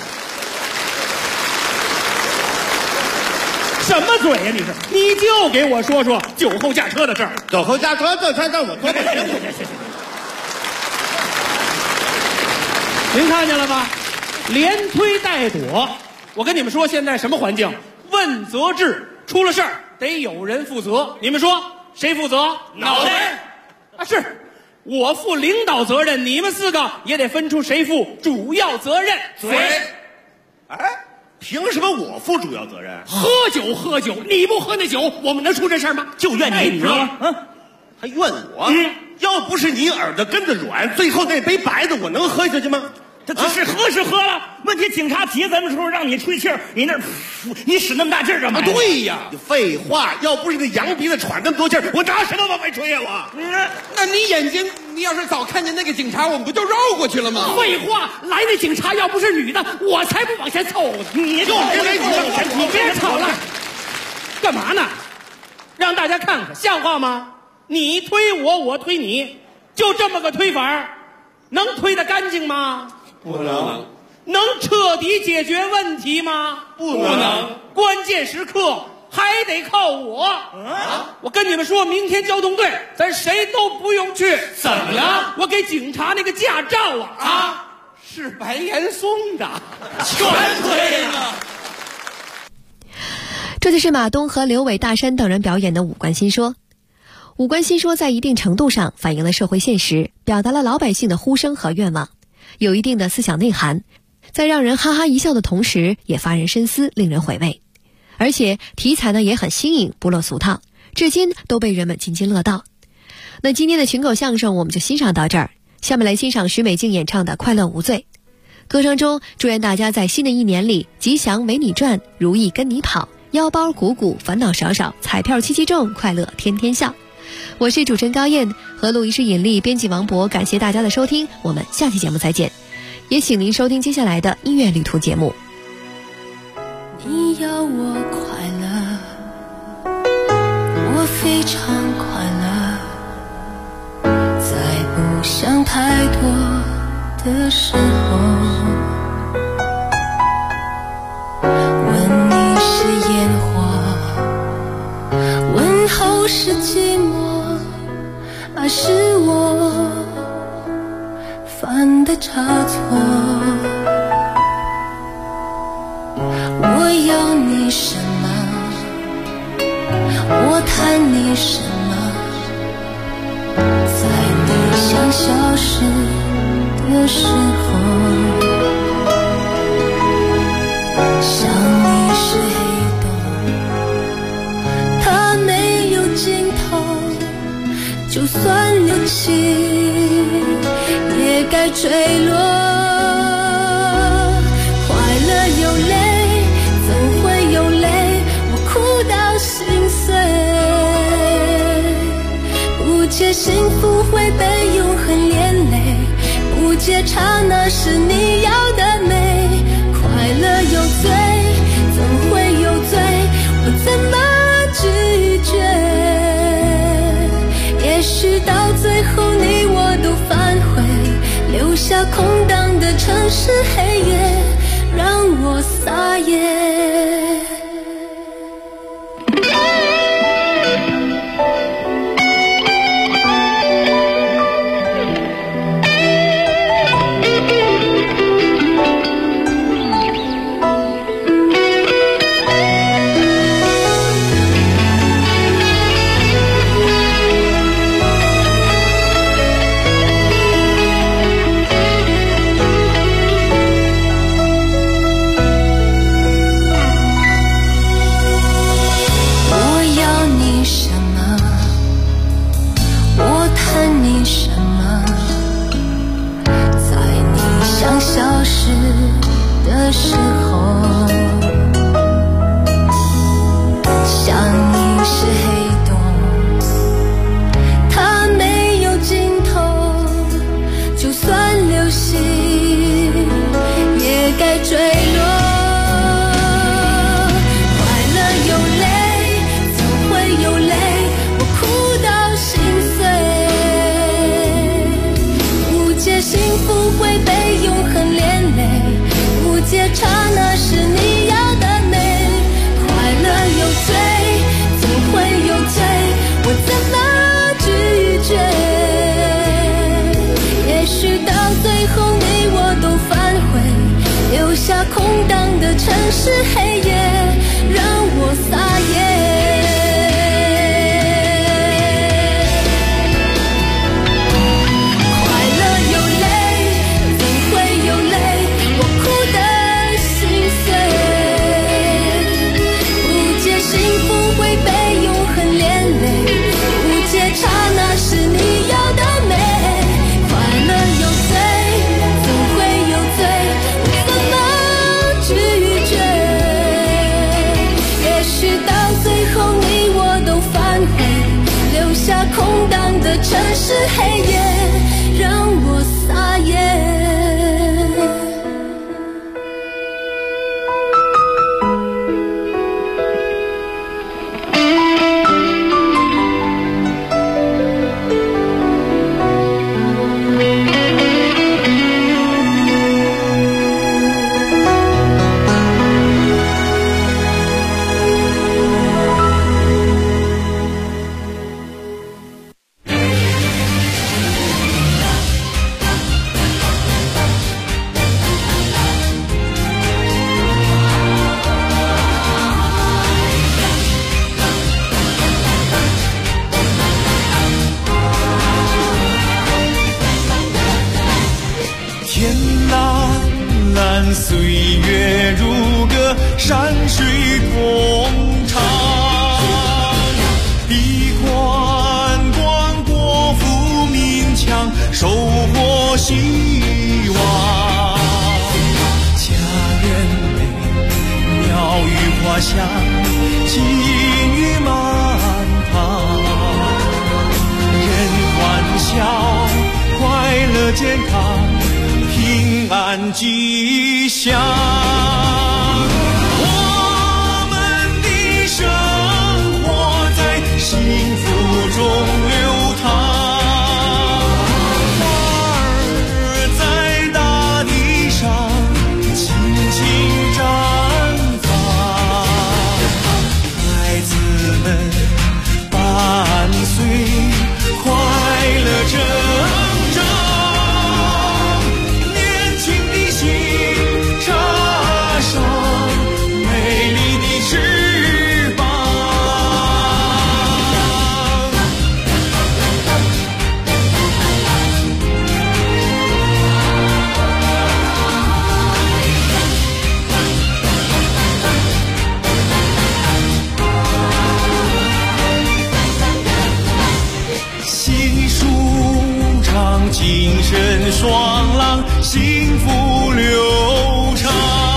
什么嘴呀？你就给我说说酒后驾车的事儿。 酒后驾车这事让我说。 您看见了吧？连推带躲。我跟你们说，现在什么环境？问责制，出了事儿得有人负责。你们说谁负责？脑袋啊，是我负领导责任，你们4个也得分出谁负主要责任。 嘴，凭什么我负主要责任？ 喝酒，你不喝那酒，我们能出这事儿吗？就怨你， 还怨我？要不是你耳朵根子软，最后那杯白的我能喝下去吗？ 他只是喝是喝了，问题警察劫咱们时候让你吹气儿，你使那么大劲儿干嘛？ 对呀，废话，要不是那羊鼻子喘那么多气儿，我拿什么往外吹呀？ 那你眼睛，你要是早看见那个警察，我们不就绕过去了吗？ 废话，来那警察要不是女的，我才不往前凑呢。你别吵了，干嘛呢？让大家看看，像话吗？你推我，我推你，就这么个推法，能推得干净吗？ 不能。 能彻底解决问题吗？ 不能。 关键时刻还得靠我。我跟你们说，明天交通队咱谁都不用去。 怎么了？ 我给警察那个驾照是白岩松的， 全对了。 这就是马东和刘伟、大山等人表演的五官新说。五官新说在一定程度上反映了社会现实，表达了老百姓的呼声和愿望，有一定的思想内涵，在让人哈哈一笑的同时也发人深思，令人回味。而且题材呢也很新颖，不落俗套，至今都被人们津津乐道。那今天的群口相声我们就欣赏到这儿，下面来欣赏徐美静演唱的《快乐无罪》。歌声中祝愿大家在新的一年里吉祥为你转，如意跟你跑，腰包鼓鼓，烦恼少少，彩票七七中，快乐天天笑。我是主持人高燕，和录音师尹丽，编辑王博，感谢大家的收听，我们下期节目再见。也请您收听接下来的音乐旅途节目。 你要我快乐，我非常快乐，在不想太多的时候，问你是烟火，问候是寂寞，还是我犯的差错？我要你什么？我谈你什么？在你想消失的时候，想你是黑洞，它没有尽头，就算流气也该坠落。不解幸福会被永恒连累，不解刹那是你要的美。快乐有罪，怎会有罪？我怎么拒绝？也许到最后你我都反悔，留下空荡的城市黑夜，让我撒野。 城市黑夜让我撒野。空荡的城市黑夜让我撒野。 岁月如歌，山水同唱。笔宽广，国富民强，收获希望。家园美，鸟语花香，金玉满堂。人欢笑，快乐健康，平安吉祥。我们的生活在幸福中流淌。精神爽朗，幸福流畅，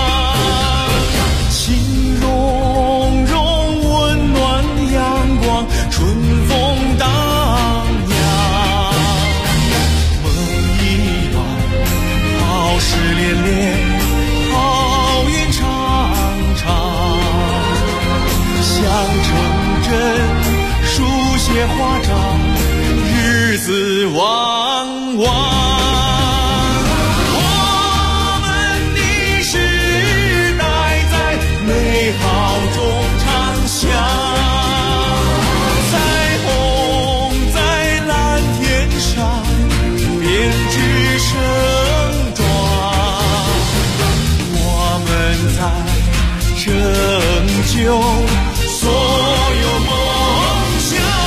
情融融，温暖阳光，春风荡漾。梦一段，好事连连，好运长长。想成真，书写华章，日子旺。我们的时代在美好中长相，彩虹在蓝天上编织盛装，我们在拯救所有梦想。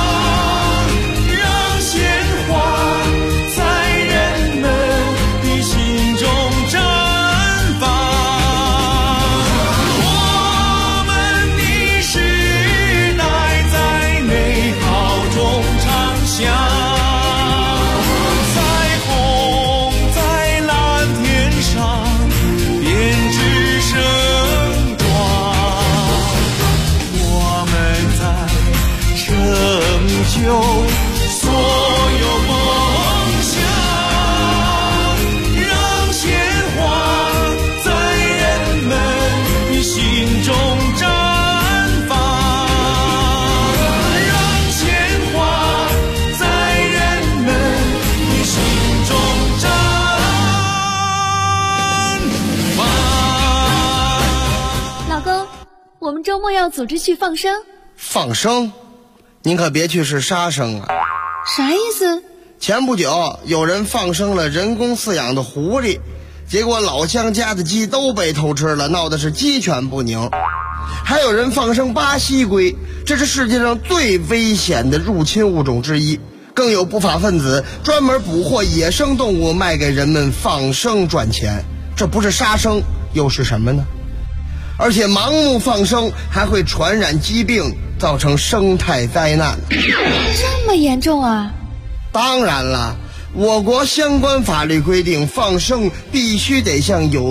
就所有梦想，让鲜花在人们的心中绽放，让鲜花在人们的心中绽放。 老公，我们周末要组织去放生。 放生？您可别去是杀生啊！ 啥意思？ 前不久有人放生了人工饲养的狐狸， 结果老乡家的鸡都被偷吃了，闹的是鸡犬不宁。还有人放生巴西龟，这是世界上最危险的入侵物种之一。更有不法分子专门捕获野生动物卖给人们放生赚钱，这不是杀生又是什么呢？而且盲目放生还会传染疾病，造成生态灾难。 这么严重啊？ 当然了，我国相关法律规定，放生必须得向有